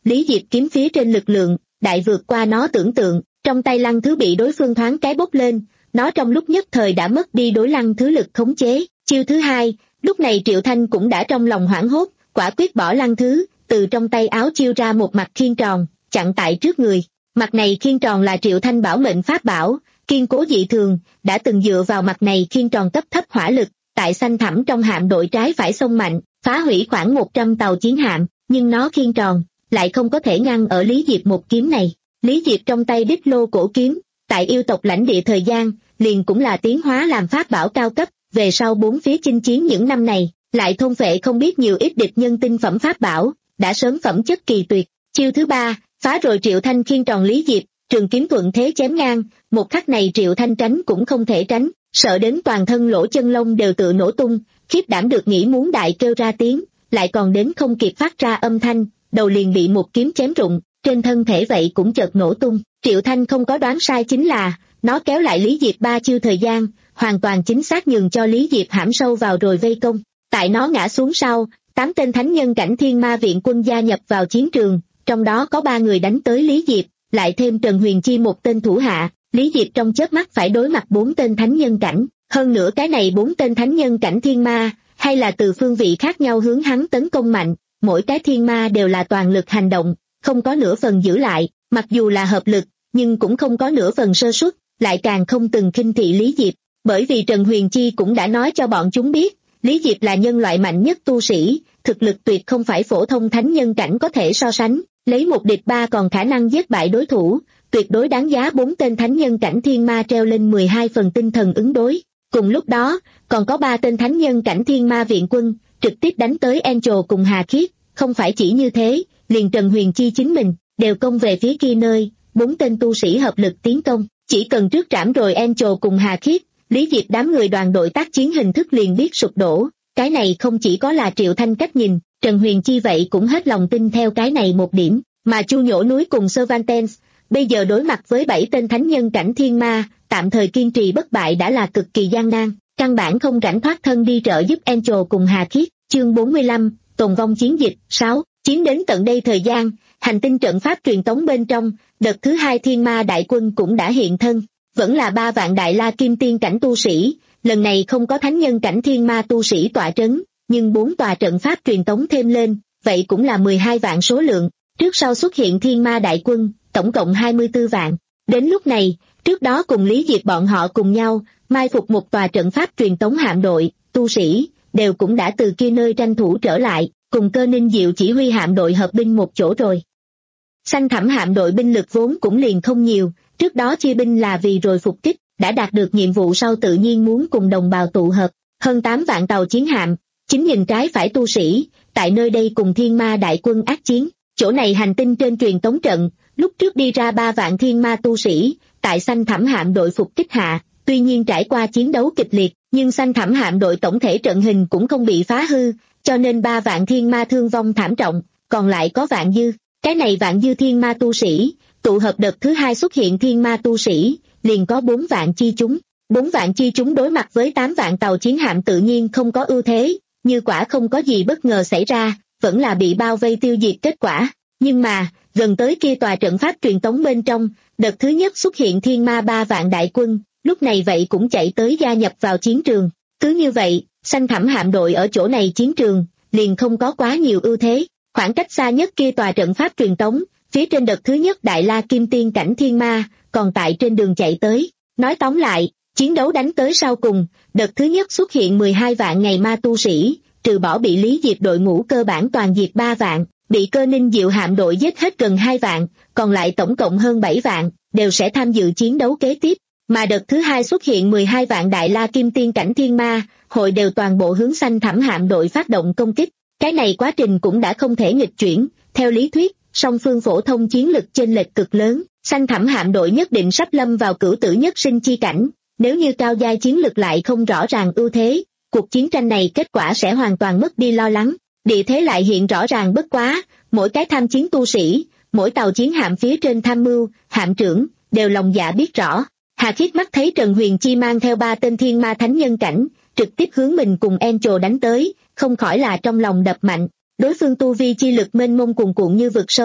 Lý Diệp kiếm phía trên lực lượng, đại vượt qua nó tưởng tượng, trong tay Lăng Thứ bị đối phương thoáng cái bốc lên, nó trong lúc nhất thời đã mất đi đối Lăng Thứ lực khống chế. Chiêu thứ hai, lúc này Triệu Thanh cũng đã trong lòng hoảng hốt, quả quyết bỏ Lăng Thứ, từ trong tay áo chiêu ra một mặt khiên tròn, chặn tại trước người. Mặt này khiên tròn là Triệu Thanh bảo mệnh pháp bảo, kiên cố dị thường, đã từng dựa vào mặt này khiên tròn cấp thấp hỏa lực, tại xanh thẳm trong hạm đội trái phải xông mạnh, phá hủy khoảng một trăm tàu chiến hạm, nhưng nó khiên tròn, lại không có thể ngăn ở Lý Diệp một kiếm này. Lý Diệp trong tay đích lô cổ kiếm, tại yêu tộc lãnh địa thời gian, liền cũng là tiến hóa làm pháp bảo cao cấp, về sau bốn phía chinh chiến những năm này, lại thôn phệ không biết nhiều ít địch nhân tinh phẩm pháp bảo, đã sớm phẩm chất kỳ tuyệt. Chiêu thứ ba, phá rồi Triệu Thanh khiên tròn Lý Diệp, trường kiếm thuận thế chém ngang, một khắc này Triệu Thanh tránh cũng không thể tránh, sợ đến toàn thân lỗ chân lông đều tự nổ tung, khiếp đảm được nghĩ muốn đại kêu ra tiếng, lại còn đến không kịp phát ra âm thanh, đầu liền bị một kiếm chém rụng, trên thân thể vậy cũng chợt nổ tung. Triệu Thanh không có đoán sai, chính là nó kéo lại Lý Diệp ba chiêu thời gian, hoàn toàn chính xác nhường cho Lý Diệp hãm sâu vào rồi vây công. Tại nó ngã xuống sau, tám tên thánh nhân cảnh Thiên Ma viện quân gia nhập vào chiến trường, trong đó có ba người đánh tới Lý Diệp, lại thêm Trần Huyền Chi một tên thủ hạ. Lý Diệp trong chớp mắt phải đối mặt bốn tên thánh nhân cảnh, hơn nữa cái này bốn tên thánh nhân cảnh thiên ma, hay là từ phương vị khác nhau hướng hắn tấn công mạnh, mỗi cái thiên ma đều là toàn lực hành động, không có nửa phần giữ lại, mặc dù là hợp lực, nhưng cũng không có nửa phần sơ suất, lại càng không từng khinh thị Lý Diệp, bởi vì Trần Huyền Chi cũng đã nói cho bọn chúng biết, Lý Diệp là nhân loại mạnh nhất tu sĩ, thực lực tuyệt không phải phổ thông thánh nhân cảnh có thể so sánh, lấy một địch ba còn khả năng giết bại đối thủ, tuyệt đối đáng giá bốn tên thánh nhân cảnh thiên ma treo lên mười hai phần tinh thần ứng đối. Cùng lúc đó, còn có ba tên thánh nhân cảnh thiên ma viện quân, trực tiếp đánh tới Angel cùng Hà Khiết, không phải chỉ như thế, liền Trần Huyền Chi chính mình, đều công về phía kia nơi, bốn tên tu sĩ hợp lực tiến công, chỉ cần trước trảm rồi Angel cùng Hà Khiết, Lý Diệp đám người đoàn đội tác chiến hình thức liền biết sụp đổ, cái này không chỉ có là Triệu Thanh cách nhìn, Trần Huyền Chi vậy cũng hết lòng tin theo cái này một điểm, mà Chu Nhổ Núi cùng Cervantes, bây giờ đối mặt với bảy tên thánh nhân cảnh thiên ma, tạm thời kiên trì bất bại đã là cực kỳ gian nan, căn bản không rảnh thoát thân đi trợ giúp Angel cùng Hà Khiết. Chương bốn mươi lăm, tồn vong chiến dịch. Sáu, chiến đến tận đây thời gian, hành tinh trận pháp truyền tống bên trong, đợt thứ hai thiên ma đại quân cũng đã hiện thân, vẫn là ba vạn đại la kim tiên cảnh tu sĩ, lần này không có thánh nhân cảnh thiên ma tu sĩ tọa trấn, nhưng bốn tòa trận pháp truyền tống thêm lên, vậy cũng là mười hai vạn số lượng, trước sau xuất hiện thiên ma đại quân, tổng cộng hai mươi tư vạn. Đến lúc này, trước đó cùng Lý Diệp bọn họ cùng nhau, mai phục một tòa trận pháp truyền tống hạm đội, tu sĩ, đều cũng đã từ kia nơi tranh thủ trở lại, cùng Cơ Ninh Diệu chỉ huy hạm đội hợp binh một chỗ rồi. Xanh thẳm hạm đội binh lực vốn cũng liền không nhiều, trước đó chia binh là vì rồi phục kích, đã đạt được nhiệm vụ sau tự nhiên muốn cùng đồng bào tụ hợp, hơn tám vạn tàu chiến hạm, chín nghìn trái phải tu sĩ, tại nơi đây cùng thiên ma đại quân ác chiến, chỗ này hành tinh trên truyền tống trận, lúc trước đi ra ba vạn thiên ma tu sĩ, tại xanh thẳm hạm đội phục kích hạ, tuy nhiên trải qua chiến đấu kịch liệt, nhưng xanh thẳm hạm đội tổng thể trận hình cũng không bị phá hư, cho nên ba vạn thiên ma thương vong thảm trọng, còn lại có vạn dư, cái này vạn dư thiên ma tu sĩ, tụ hợp đợt thứ hai xuất hiện thiên ma tu sĩ, liền có bốn vạn chi chúng, bốn vạn chi chúng đối mặt với tám vạn tàu chiến hạm tự nhiên không có ưu thế, như quả không có gì bất ngờ xảy ra, vẫn là bị bao vây tiêu diệt kết quả, nhưng mà, gần tới kia tòa trận pháp truyền tống bên trong, đợt thứ nhất xuất hiện thiên ma ba vạn đại quân, lúc này vậy cũng chạy tới gia nhập vào chiến trường, cứ như vậy, xanh thẳm hạm đội ở chỗ này chiến trường, liền không có quá nhiều ưu thế, khoảng cách xa nhất kia tòa trận pháp truyền tống, phía trên đợt thứ nhất đại la kim tiên cảnh thiên ma, còn tại trên đường chạy tới, nói tóm lại, chiến đấu đánh tới sau cùng, đợt thứ nhất xuất hiện mười hai vạn ngày ma tu sĩ, trừ bỏ bị Lý Diệp đội ngũ cơ bản toàn diệt ba vạn, bị Cơ Ninh Diệu hạm đội giết hết gần hai vạn, còn lại tổng cộng hơn bảy vạn, đều sẽ tham dự chiến đấu kế tiếp, mà đợt thứ hai xuất hiện mười hai vạn đại la kim tiên cảnh thiên ma, hội đều toàn bộ hướng xanh thẳm hạm đội phát động công kích, cái này quá trình cũng đã không thể nghịch chuyển, theo lý thuyết, song phương phổ thông chiến lực chênh lệch cực lớn, xanh thẳm hạm đội nhất định sắp lâm vào cửu tử nhất sinh chi cảnh, nếu như cao giai chiến lực lại không rõ ràng ưu thế, cuộc chiến tranh này kết quả sẽ hoàn toàn mất đi lo lắng. Địa thế lại hiện rõ ràng bất quá, mỗi cái tham chiến tu sĩ, mỗi tàu chiến hạm phía trên tham mưu, hạm trưởng, đều lòng dạ biết rõ. Hà Khiết mắt thấy Trần Huyền Chi mang theo ba tên thiên ma thánh nhân cảnh, trực tiếp hướng mình cùng Angel đánh tới, không khỏi là trong lòng đập mạnh. Đối phương tu vi chi lực mênh mông cuồn cuộn như vực sâu,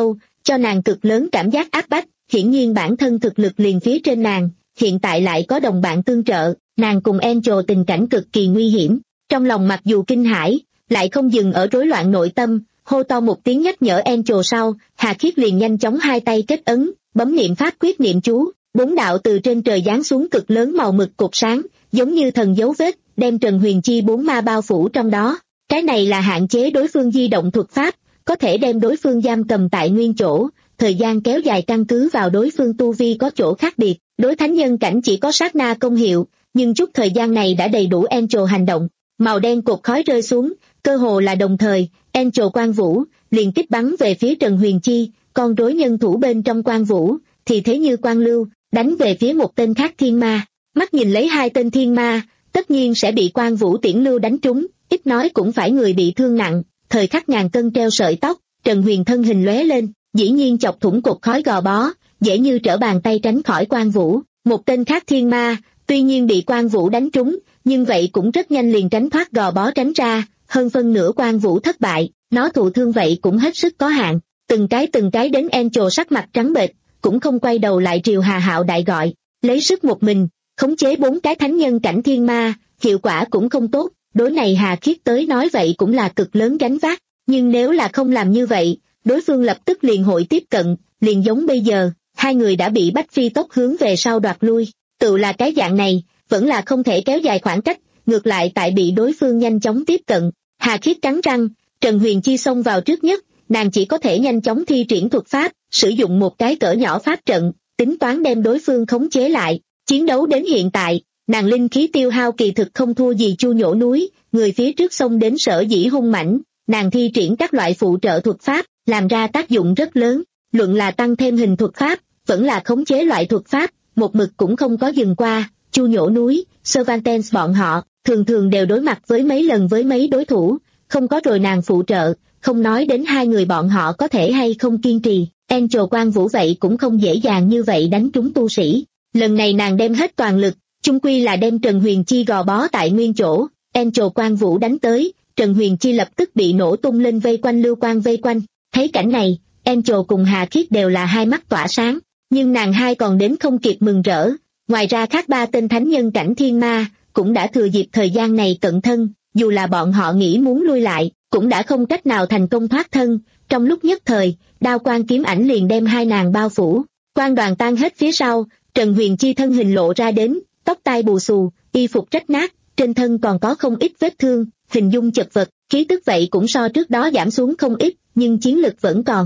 cho nàng cực lớn cảm giác áp bách. Hiển nhiên bản thân thực lực liền phía trên nàng, hiện tại lại có đồng bạn tương trợ, nàng cùng Angel tình cảnh cực kỳ nguy hiểm. Trong lòng mặc dù kinh hãi, lại không dừng ở rối loạn nội tâm, hô to một tiếng nhắc nhở Angel sau, Hà Khiết liền nhanh chóng hai tay kết ấn, bấm niệm pháp quyết niệm chú, bốn đạo từ trên trời giáng xuống cực lớn màu mực cột sáng, giống như thần dấu vết, đem Trần Huyền Chi bốn ma bao phủ trong đó. Cái này là hạn chế đối phương di động thuật pháp, có thể đem đối phương giam cầm tại nguyên chỗ, thời gian kéo dài căn cứ vào đối phương tu vi có chỗ khác biệt, đối thánh nhân cảnh chỉ có sát na công hiệu, nhưng chút thời gian này đã đầy đủ Angel hành động. Màu đen cột khói rơi xuống, cơ hồ là đồng thời, Angel Quang Vũ liền kích bắn về phía Trần Huyền Chi, con rối nhân thủ bên trong Quang Vũ thì thế như quang lưu, đánh về phía một tên khác thiên ma. Mắt nhìn lấy hai tên thiên ma, tất nhiên sẽ bị Quang Vũ tiễn lưu đánh trúng, ít nói cũng phải người bị thương nặng. Thời khắc ngàn cân treo sợi tóc, Trần Huyền thân hình lóe lên, dĩ nhiên chọc thủng cột khói gò bó, dễ như trở bàn tay tránh khỏi Quang Vũ. Một tên khác thiên ma, tuy nhiên bị Quang Vũ đánh trúng, nhưng vậy cũng rất nhanh liền tránh thoát gò bó tránh ra, hơn phân nửa Quang Vũ thất bại, nó thụ thương vậy cũng hết sức có hạn. Từng cái từng cái đến Angel sắc mặt trắng bệch, cũng không quay đầu lại triều Hà Hạo đại gọi, lấy sức một mình, khống chế bốn cái thánh nhân cảnh thiên ma, hiệu quả cũng không tốt. Đối này Hà Khiết tới nói vậy cũng là cực lớn gánh vác, nhưng nếu là không làm như vậy, đối phương lập tức liền hội tiếp cận, liền giống bây giờ, hai người đã bị bách phi tốc hướng về sau đoạt lui, tự là cái dạng này, vẫn là không thể kéo dài khoảng cách, ngược lại tại bị đối phương nhanh chóng tiếp cận. Hà Khiết cắn răng, Trần Huyền Chi xông vào trước nhất, nàng chỉ có thể nhanh chóng thi triển thuật pháp, sử dụng một cái cỡ nhỏ pháp trận, tính toán đem đối phương khống chế lại. Chiến đấu đến hiện tại, nàng linh khí tiêu hao kỳ thực không thua gì Chu Nhổ núi, người phía trước xông đến sở dĩ hung mãnh, nàng thi triển các loại phụ trợ thuật pháp, làm ra tác dụng rất lớn, luận là tăng thêm hình thuật pháp, vẫn là khống chế loại thuật pháp, một mực cũng không có dừng qua. Chu Nhổ núi, Cervantes bọn họ, thường thường đều đối mặt với mấy lần với mấy đối thủ, không có rồi nàng phụ trợ, không nói đến hai người bọn họ có thể hay không kiên trì, Angel Quang Vũ vậy cũng không dễ dàng như vậy đánh trúng tu sĩ. Lần này nàng đem hết toàn lực, chung quy là đem Trần Huyền Chi gò bó tại nguyên chỗ, Angel Quang Vũ đánh tới, Trần Huyền Chi lập tức bị nổ tung lên vây quanh lưu quang vây quanh. Thấy cảnh này, Angel cùng Hà Khiết đều là hai mắt tỏa sáng, nhưng nàng hai còn đến không kịp mừng rỡ. Ngoài ra khác ba tên thánh nhân cảnh thiên ma cũng đã thừa dịp thời gian này cận thân, dù là bọn họ nghĩ muốn lui lại, cũng đã không cách nào thành công thoát thân. Trong lúc nhất thời, đao quang kiếm ảnh liền đem hai nàng bao phủ, quang đoàn tan hết phía sau, Trần Huyền Chi thân hình lộ ra đến, tóc tai bù xù, y phục rách nát, trên thân còn có không ít vết thương, hình dung chật vật, khí tức vậy cũng so trước đó giảm xuống không ít, nhưng chiến lực vẫn còn.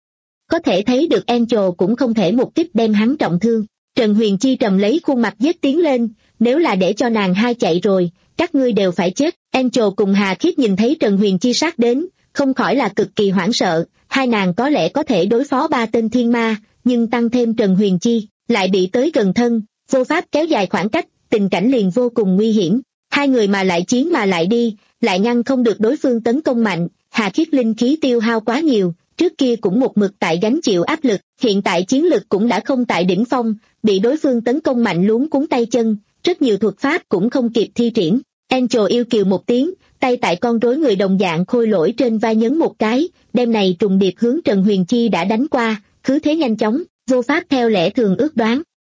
Có thể thấy được Angel cũng không thể một kích đem hắn trọng thương. Trần Huyền Chi trầm lấy khuôn mặt giết tiến lên, nếu là để cho nàng hai chạy rồi, các ngươi đều phải chết. Angel cùng Hà Khiết nhìn thấy Trần Huyền Chi sát đến, không khỏi là cực kỳ hoảng sợ, hai nàng có lẽ có thể đối phó ba tên thiên ma, nhưng tăng thêm Trần Huyền Chi, lại bị tới gần thân, vô pháp kéo dài khoảng cách, tình cảnh liền vô cùng nguy hiểm. Hai người mà lại chiến mà lại đi, lại ngăn không được đối phương tấn công mạnh, Hà Khiết linh khí tiêu hao quá nhiều, trước kia cũng một mực tại gánh chịu áp lực, hiện tại chiến lực cũng đã không tại đỉnh phong, bị đối phương tấn công mạnh luống cuống tay chân, rất nhiều thuật pháp cũng không kịp thi triển. Angel yêu kiều một tiếng, tay tại con rối người đồng dạng khôi lỗi trên vai nhấn một cái, đem này trùng điệp hướng Trần Huyền Chi đã đánh qua, cứ thế nhanh chóng, vô pháp theo lẽ thường ước đoán.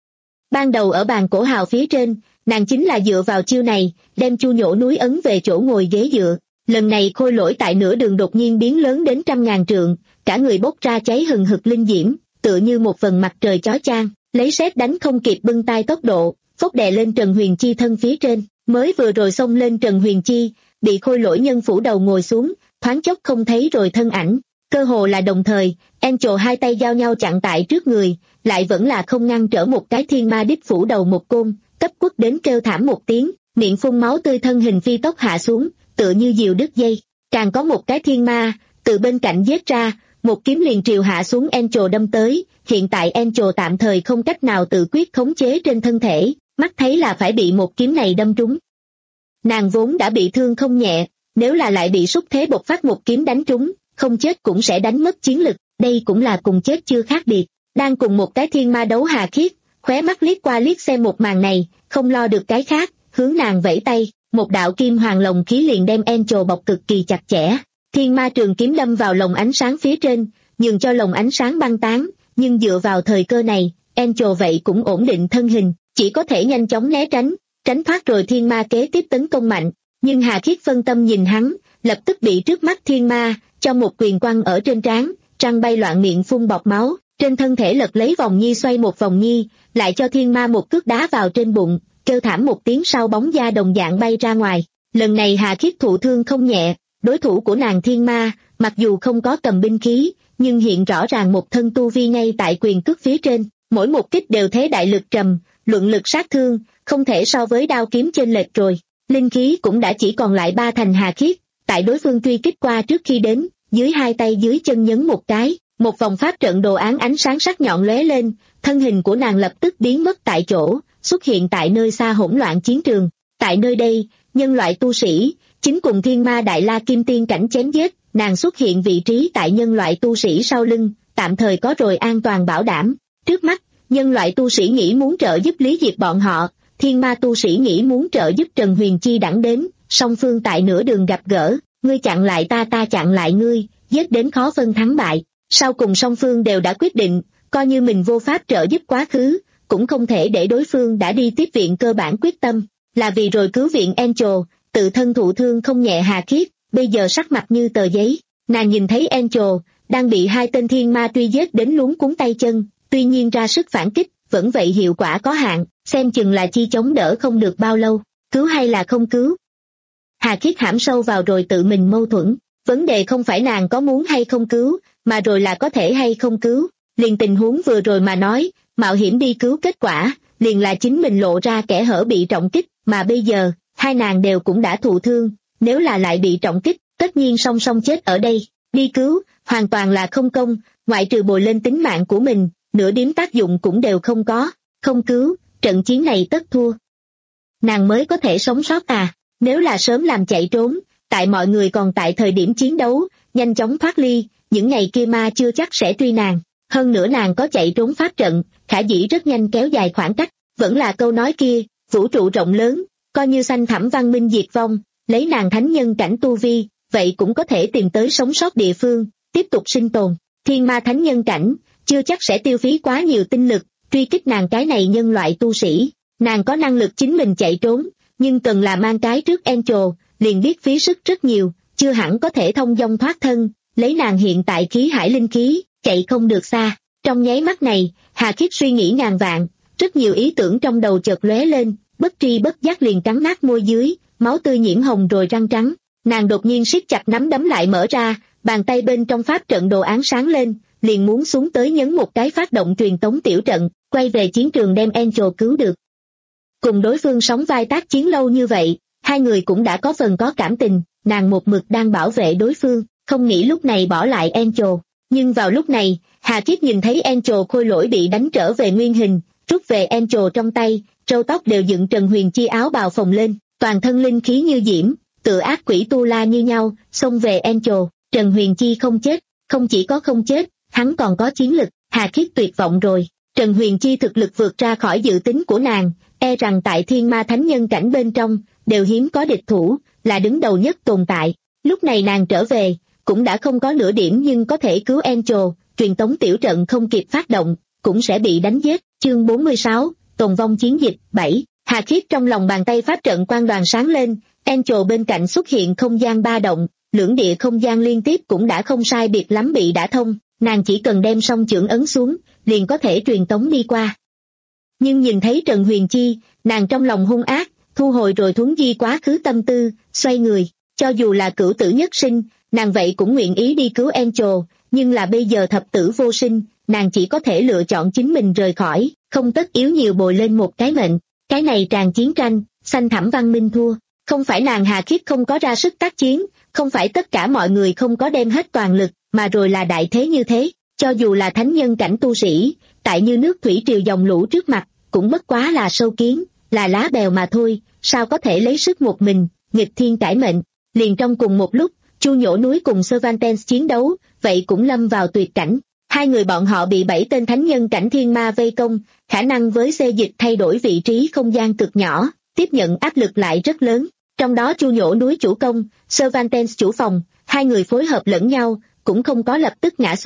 Ban đầu ở bàn cổ hào phía trên, nàng chính là dựa vào chiêu này, đem Chu Nhổ núi ấn về chỗ ngồi ghế dựa. Lần này khôi lỗi tại nửa đường đột nhiên biến lớn đến trăm ngàn trượng, cả người bốc ra cháy hừng hực linh diễm, tựa như một phần mặt trời chói chang, lấy sét đánh không kịp bưng tay tốc độ, phốc đè lên Trần Huyền Chi thân phía trên, mới vừa rồi xông lên Trần Huyền Chi, bị khôi lỗi nhân phủ đầu ngồi xuống, thoáng chốc không thấy rồi thân ảnh, cơ hồ là đồng thời, Angel hai tay giao nhau chặn tại trước người, lại vẫn là không ngăn trở một cái thiên ma đích phủ đầu một côn, cấp quất đến kêu thảm một tiếng, miệng phun máu tươi thân hình phi tốc hạ xuống, tựa như diều đứt dây. Càng có một cái thiên ma từ bên cạnh giết ra, một kiếm liền triều hạ xuống Angel đâm tới. Hiện tại Angel tạm thời không cách nào tự quyết khống chế trên thân thể, mắt thấy là phải bị một kiếm này đâm trúng. Nàng vốn đã bị thương không nhẹ, nếu là lại bị xúc thế bộc phát một kiếm đánh trúng, không chết cũng sẽ đánh mất chiến lực, đây cũng là cùng chết chưa khác biệt. Đang cùng một cái thiên ma đấu Hà Khiết, khóe mắt liếc qua liếc xem một màn này, không lo được cái khác, hướng nàng vẫy tay, một đạo kim hoàng lồng khí liền đem Angel bọc cực kỳ chặt chẽ. Thiên ma trường kiếm đâm vào lồng ánh sáng phía trên, nhường cho lồng ánh sáng băng tán, nhưng dựa vào thời cơ này, Angel vậy cũng ổn định thân hình, chỉ có thể nhanh chóng né tránh, tránh thoát rồi thiên ma kế tiếp tấn công mạnh, nhưng Hà Khiết phân tâm nhìn hắn, lập tức bị trước mắt thiên ma cho một quyền quăng ở trên trán, răng bay loạn miệng phun bọt máu, trên thân thể lật lấy vòng nhi xoay một vòng nhi, lại cho thiên ma một cước đá vào trên bụng, kêu thảm một tiếng sau bóng da đồng dạng bay ra ngoài. Lần này Hà Khiết thụ thương không nhẹ, đối thủ của nàng thiên ma, mặc dù không có cầm binh khí, nhưng hiện rõ ràng một thân tu vi ngay tại quyền cước phía trên, mỗi một kích đều thế đại lực trầm, luận lực sát thương, không thể so với đao kiếm chênh lệch rồi. Linh khí cũng đã chỉ còn lại ba thành Hà Khiết, tại đối phương truy kích qua trước khi đến, dưới hai tay dưới chân nhấn một cái, một vòng pháp trận đồ án ánh sáng sắc nhọn lóe lên, thân hình của nàng lập tức biến mất tại chỗ, xuất hiện tại nơi xa hỗn loạn chiến trường. Tại nơi đây, nhân loại tu sĩ chính cùng thiên ma đại la kim tiên cảnh chém giết, nàng xuất hiện vị trí tại nhân loại tu sĩ sau lưng, tạm thời có rồi an toàn bảo đảm. Trước mắt, nhân loại tu sĩ nghĩ muốn trợ giúp lý diệt bọn họ, thiên ma tu sĩ nghĩ muốn trợ giúp Trần Huyền Chi đẳng đến, song phương tại nửa đường gặp gỡ, ngươi chặn lại ta ta chặn lại ngươi, giết đến khó phân thắng bại. Sau cùng song phương đều đã quyết định, coi như mình vô pháp trợ giúp quá khứ, cũng không thể để đối phương đã đi tiếp viện. Cơ bản quyết tâm là vì rồi cứu viện Angel, tự thân thụ thương không nhẹ Hà Khiết, bây giờ sắc mặt như tờ giấy. Nàng nhìn thấy Angel đang bị hai tên thiên ma truy giết đến luống cuống tay chân, tuy nhiên ra sức phản kích, vẫn vậy hiệu quả có hạn, xem chừng là chi chống đỡ không được bao lâu, cứu hay là không cứu. Hà Khiết hãm sâu vào rồi tự mình mâu thuẫn, vấn đề không phải nàng có muốn hay không cứu, mà rồi là có thể hay không cứu. Liền tình huống vừa rồi mà nói, mạo hiểm đi cứu kết quả, liền là chính mình lộ ra kẻ hở bị trọng kích, mà bây giờ, hai nàng đều cũng đã thụ thương, nếu là lại bị trọng kích, tất nhiên song song chết ở đây, đi cứu, hoàn toàn là không công, ngoại trừ bồi lên tính mạng của mình, nửa điểm tác dụng cũng đều không có, không cứu, trận chiến này tất thua. Nàng mới có thể sống sót à, nếu là sớm làm chạy trốn, tại mọi người còn tại thời điểm chiến đấu, nhanh chóng thoát ly, những ngày kia ma chưa chắc sẽ truy nàng, hơn nữa nàng có chạy trốn pháp trận, khả dĩ rất nhanh kéo dài khoảng cách, vẫn là câu nói kia, vũ trụ rộng lớn, coi như xanh thẳm văn minh diệt vong, lấy nàng thánh nhân cảnh tu vi, vậy cũng có thể tìm tới sống sót địa phương, tiếp tục sinh tồn. Thiên ma thánh nhân cảnh, chưa chắc sẽ tiêu phí quá nhiều tinh lực, truy kích nàng cái này nhân loại tu sĩ, nàng có năng lực chính mình chạy trốn, nhưng cần là mang cái trước Angel, liền biết phí sức rất nhiều, chưa hẳn có thể thông dong thoát thân, lấy nàng hiện tại khí hải linh khí, chạy không được xa. Trong nháy mắt này, Hà Khiết suy nghĩ ngàn vạn, rất nhiều ý tưởng trong đầu chợt lóe lên, bất tri bất giác liền cắn nát môi dưới, máu tươi nhiễm hồng rồi răng trắng. Nàng đột nhiên siết chặt nắm đấm lại mở ra, bàn tay bên trong pháp trận đồ án sáng lên, liền muốn xuống tới nhấn một cái phát động truyền tống tiểu trận, quay về chiến trường đem Angel cứu được. Cùng đối phương sóng vai tác chiến lâu như vậy, hai người cũng đã có phần có cảm tình, nàng một mực đang bảo vệ đối phương, không nghĩ lúc này bỏ lại Angel. Nhưng vào lúc này, Hà Khiết nhìn thấy Angel khôi lỗi bị đánh trở về nguyên hình, rút về Angel trong tay, râu tóc đều dựng Trần Huyền Chi áo bào phồng lên, toàn thân linh khí như diễm, tự ác quỷ tu la như nhau, xông về Angel. Trần Huyền Chi không chết, không chỉ có không chết, hắn còn có chiến lực. Hà Khiết tuyệt vọng rồi, Trần Huyền Chi thực lực vượt ra khỏi dự tính của nàng, e rằng tại thiên ma thánh nhân cảnh bên trong, đều hiếm có địch thủ, là đứng đầu nhất tồn tại. Lúc này nàng trở về, cũng đã không có nửa điểm nhưng có thể cứu Angel, truyền tống tiểu trận không kịp phát động, cũng sẽ bị đánh giết. Chương bốn mươi sáu, tồn vong chiến dịch, bảy. Hà Khiết trong lòng bàn tay pháp trận quang đoàn sáng lên, Angel bên cạnh xuất hiện không gian ba động, lưỡng địa không gian liên tiếp cũng đã không sai biệt lắm bị đả thông, nàng chỉ cần đem song chưởng ấn xuống, liền có thể truyền tống đi qua. Nhưng nhìn thấy Trần Huyền Chi, nàng trong lòng hung ác, thu hồi rồi thuấn di quá khứ tâm tư, xoay người, cho dù là cửu tử nhất sinh, nàng vậy cũng nguyện ý đi cứu Angel, nhưng là bây giờ thập tử vô sinh, nàng chỉ có thể lựa chọn chính mình rời khỏi, không tất yếu nhiều bồi lên một cái mệnh. Cái này tràn chiến tranh, xanh thẳm văn minh thua, không phải nàng Hà Khiết không có ra sức tác chiến, không phải tất cả mọi người không có đem hết toàn lực, mà rồi là đại thế như thế, cho dù là thánh nhân cảnh tu sĩ, tại như nước thủy triều dòng lũ trước mặt, cũng bất quá là sâu kiến, là lá bèo mà thôi, sao có thể lấy sức một mình, nghịch thiên cải mệnh. Liền trong cùng một lúc, Chu Nhổ Núi cùng Cervantes chiến đấu, vậy cũng lâm vào tuyệt cảnh. Hai người bọn họ bị bảy tên thánh nhân cảnh thiên ma vây công, khả năng với xê dịch thay đổi vị trí không gian cực nhỏ, tiếp nhận áp lực lại rất lớn. Trong đó Chu Nhổ Núi chủ công, Cervantes chủ phòng, hai người phối hợp lẫn nhau, cũng không có lập tức ngã xuống,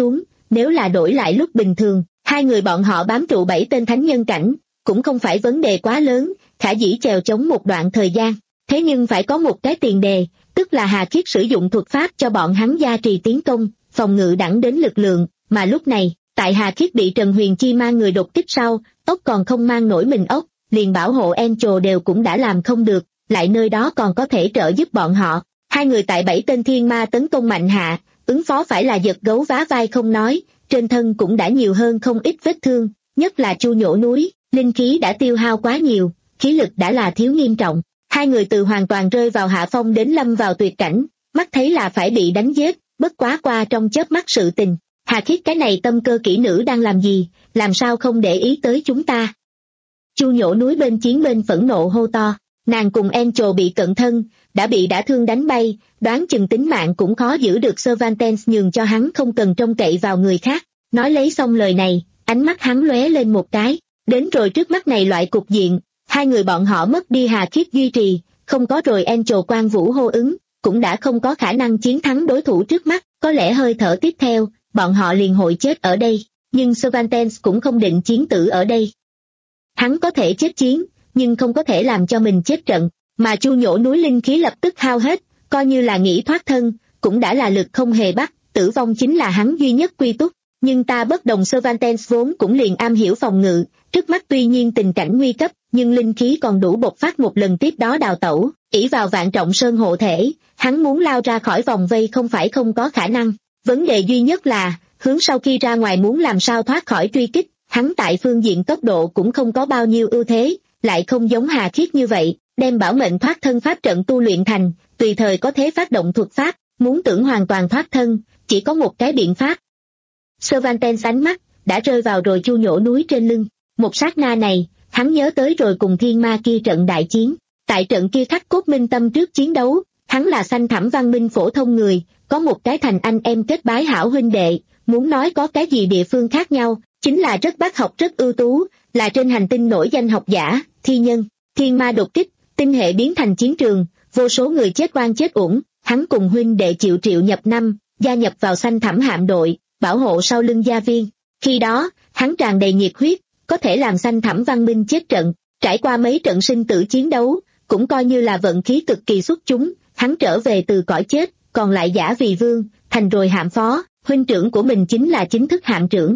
nếu là đổi lại lúc bình thường, hai người bọn họ bám trụ bảy tên thánh nhân cảnh, cũng không phải vấn đề quá lớn, khả dĩ chèo chống một đoạn thời gian. Thế nhưng phải có một cái tiền đề, tức là Hà Khiết sử dụng thuật pháp cho bọn hắn gia trì tiến công, phòng ngự đẳng đến lực lượng, mà lúc này, tại Hà Khiết bị Trần Huyền Chi mang người đột kích sau, ốc còn không mang nổi mình ốc, liền bảo hộ Angel đều cũng đã làm không được, lại nơi đó còn có thể trợ giúp bọn họ. Hai người tại bảy tên thiên ma tấn công mạnh hạ, ứng phó phải là giật gấu vá vai không nói, trên thân cũng đã nhiều hơn không ít vết thương, nhất là Chu Nhổ núi, linh khí đã tiêu hao quá nhiều, khí lực đã là thiếu nghiêm trọng. Hai người từ hoàn toàn rơi vào hạ phong đến lâm vào tuyệt cảnh, mắt thấy là phải bị đánh giết, bất quá qua trong chớp mắt sự tình. Hà Khiết cái này tâm cơ kỹ nữ đang làm gì, làm sao không để ý tới chúng ta. Chu Nhổ núi bên chiến bên phẫn nộ hô to, nàng cùng Angel bị cận thân, đã bị đã thương đánh bay, đoán chừng tính mạng cũng khó giữ được. Cervantes nhường cho hắn không cần trông cậy vào người khác. Nói lấy xong lời này, ánh mắt hắn lóe lên một cái, đến rồi trước mắt này loại cục diện, hai người bọn họ mất đi Hà Khiết duy trì, không có rồi Angel Quan Vũ hô ứng, cũng đã không có khả năng chiến thắng đối thủ trước mắt, có lẽ hơi thở tiếp theo, bọn họ liền hội chết ở đây, nhưng Cervantes cũng không định chiến tử ở đây. Hắn có thể chết chiến, nhưng không có thể làm cho mình chết trận, mà Chu Nhổ núi linh khí lập tức hao hết, coi như là nghĩ thoát thân, cũng đã là lực không hề bắt, tử vong chính là hắn duy nhất quy túc. Nhưng ta bất đồng. Cervantes vốn cũng liền am hiểu phòng ngự, trước mắt tuy nhiên tình cảnh nguy cấp, nhưng linh khí còn đủ bộc phát một lần tiếp đó đào tẩu, ỷ vào Vạn Trọng Sơn hộ thể, hắn muốn lao ra khỏi vòng vây không phải không có khả năng. Vấn đề duy nhất là, hướng sau khi ra ngoài muốn làm sao thoát khỏi truy kích, hắn tại phương diện tốc độ cũng không có bao nhiêu ưu thế, lại không giống Hà Khiết như vậy, đem bảo mệnh thoát thân pháp trận tu luyện thành, tùy thời có thể phát động thuật pháp, muốn tưởng hoàn toàn thoát thân, chỉ có một cái biện pháp. Cervantes ánh mắt đã rơi vào rồi Chu Nhổ núi trên lưng, một sát na này, hắn nhớ tới rồi cùng thiên ma kia trận đại chiến, tại trận kia khắc cốt minh tâm trước chiến đấu, hắn là xanh thẳm văn minh phổ thông người, có một cái thành anh em kết bái hảo huynh đệ, muốn nói có cái gì địa phương khác nhau, chính là rất bác học rất ưu tú, là trên hành tinh nổi danh học giả, thi nhân, thiên ma đột kích, tinh hệ biến thành chiến trường, vô số người chết oan chết uổng, hắn cùng huynh đệ chịu triệu nhập năm, gia nhập vào xanh thẳm hạm đội, bảo hộ sau lưng gia viên. Khi đó, hắn tràn đầy nhiệt huyết, có thể làm xanh thẳm văn minh chết trận, trải qua mấy trận sinh tử chiến đấu, cũng coi như là vận khí cực kỳ xuất chúng, hắn trở về từ cõi chết, còn lại giả vì vương, thành rồi hạm phó, huynh trưởng của mình chính là chính thức hạm trưởng.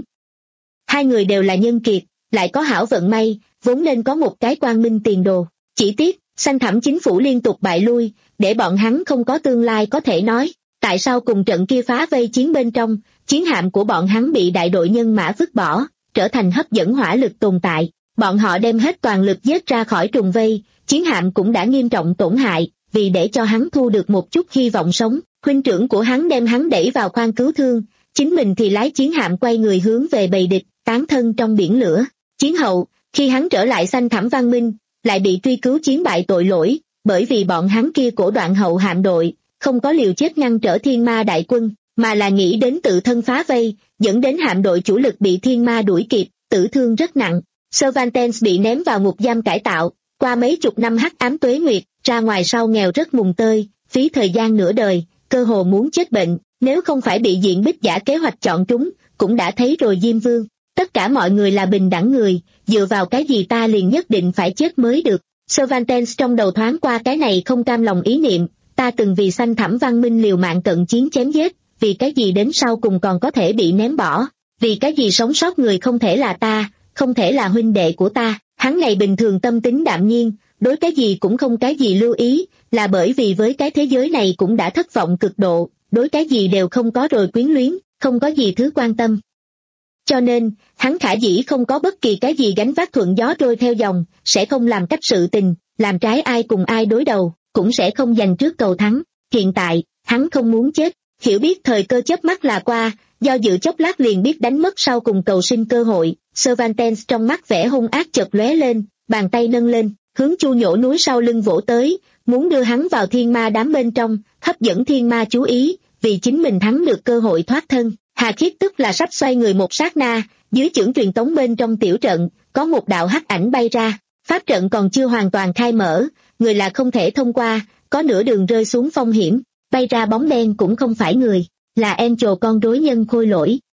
Hai người đều là nhân kiệt, lại có hảo vận may, vốn nên có một cái quang minh tiền đồ, chỉ tiếc, xanh thẳm chính phủ liên tục bại lui, để bọn hắn không có tương lai có thể nói. Tại sao cùng trận kia phá vây chiến bên trong, chiến hạm của bọn hắn bị đại đội nhân mã vứt bỏ, trở thành hấp dẫn hỏa lực tồn tại, bọn họ đem hết toàn lực giết ra khỏi trùng vây, chiến hạm cũng đã nghiêm trọng tổn hại, vì để cho hắn thu được một chút hy vọng sống, huynh trưởng của hắn đem hắn đẩy vào khoang cứu thương, chính mình thì lái chiến hạm quay người hướng về bầy địch, tán thân trong biển lửa. Chiến hậu, khi hắn trở lại xanh thẳm văn minh, lại bị truy cứu chiến bại tội lỗi, bởi vì bọn hắn kia cổ đoạn hậu hạm đội, không có liều chết ngăn trở thiên ma đại quân, mà là nghĩ đến tự thân phá vây, dẫn đến hạm đội chủ lực bị thiên ma đuổi kịp, tử thương rất nặng. Cervantes bị ném vào ngục giam cải tạo, qua mấy chục năm hắc ám tuế nguyệt, ra ngoài sau nghèo rất mùng tơi, phí thời gian nửa đời, cơ hồ muốn chết bệnh, nếu không phải bị diện bích giả kế hoạch chọn trúng, cũng đã thấy rồi Diêm Vương. Tất cả mọi người là bình đẳng người, dựa vào cái gì ta liền nhất định phải chết mới được. Cervantes trong đầu thoáng qua cái này không cam lòng ý niệm, ta từng vì xanh thẳm văn minh liều mạng cận chiến chém giết, vì cái gì đến sau cùng còn có thể bị ném bỏ, vì cái gì sống sót người không thể là ta, không thể là huynh đệ của ta. Hắn ngày bình thường tâm tính đạm nhiên, đối cái gì cũng không cái gì lưu ý, là bởi vì với cái thế giới này cũng đã thất vọng cực độ, đối cái gì đều không có rồi quyến luyến, không có gì thứ quan tâm. Cho nên, hắn khả dĩ không có bất kỳ cái gì gánh vác thuận gió trôi theo dòng, sẽ không làm cách sự tình, làm trái ai cùng ai đối đầu, cũng sẽ không giành trước cầu thắng. Hiện tại, hắn không muốn chết, hiểu biết thời cơ chớp mắt là qua, do dự chốc lát liền biết đánh mất sau cùng cầu sinh cơ hội. Cervantes trong mắt vẻ hung ác chợt lóe lên, bàn tay nâng lên, hướng Chu Nhổ núi sau lưng vỗ tới, muốn đưa hắn vào thiên ma đám bên trong, hấp dẫn thiên ma chú ý, vì chính mình thắng được cơ hội thoát thân. Hà Khiết tức là sắp xoay người một sát na, dưới chưởng truyền tống bên trong tiểu trận, có một đạo hắc ảnh bay ra, pháp trận còn chưa hoàn toàn khai mở, người là không thể thông qua, có nửa đường rơi xuống phong hiểm, bay ra bóng đen cũng không phải người, là Angel con rối nhân khôi lỗi.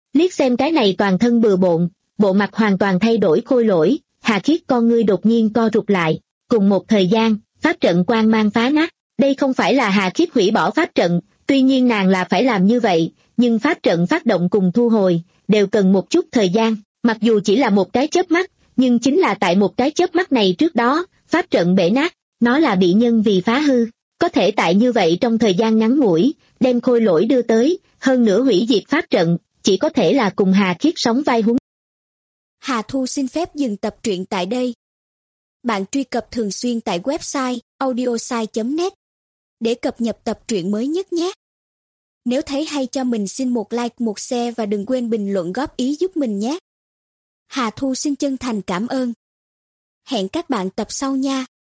Liếc xem cái này toàn thân bừa bộn, bộ mặt hoàn toàn thay đổi khôi lỗi, Hà Khiết con ngươi đột nhiên co rụt lại. Cùng một thời gian, pháp trận quang mang phá nát. Đây không phải là Hà Khiết hủy bỏ pháp trận, tuy nhiên nàng là phải làm như vậy, nhưng pháp trận phát động cùng thu hồi, đều cần một chút thời gian. Mặc dù chỉ là một cái chớp mắt, nhưng chính là tại một cái chớp mắt này trước đó, pháp trận bể nát, nó là bị nhân vì phá hư. Có thể tại như vậy trong thời gian ngắn ngủi, đem khôi lỗi đưa tới, hơn nữa hủy diệt pháp trận, chỉ có thể là cùng Hà Khiết sóng vai huống.
Hà Thu xin phép dừng tập truyện tại đây. Bạn truy cập thường xuyên tại website audiosai chấm net để cập nhật tập truyện mới nhất nhé. Nếu thấy hay cho mình xin một like, một share và đừng quên bình luận góp ý giúp mình nhé. Hà Thu xin chân thành cảm ơn. Hẹn các bạn tập sau nha.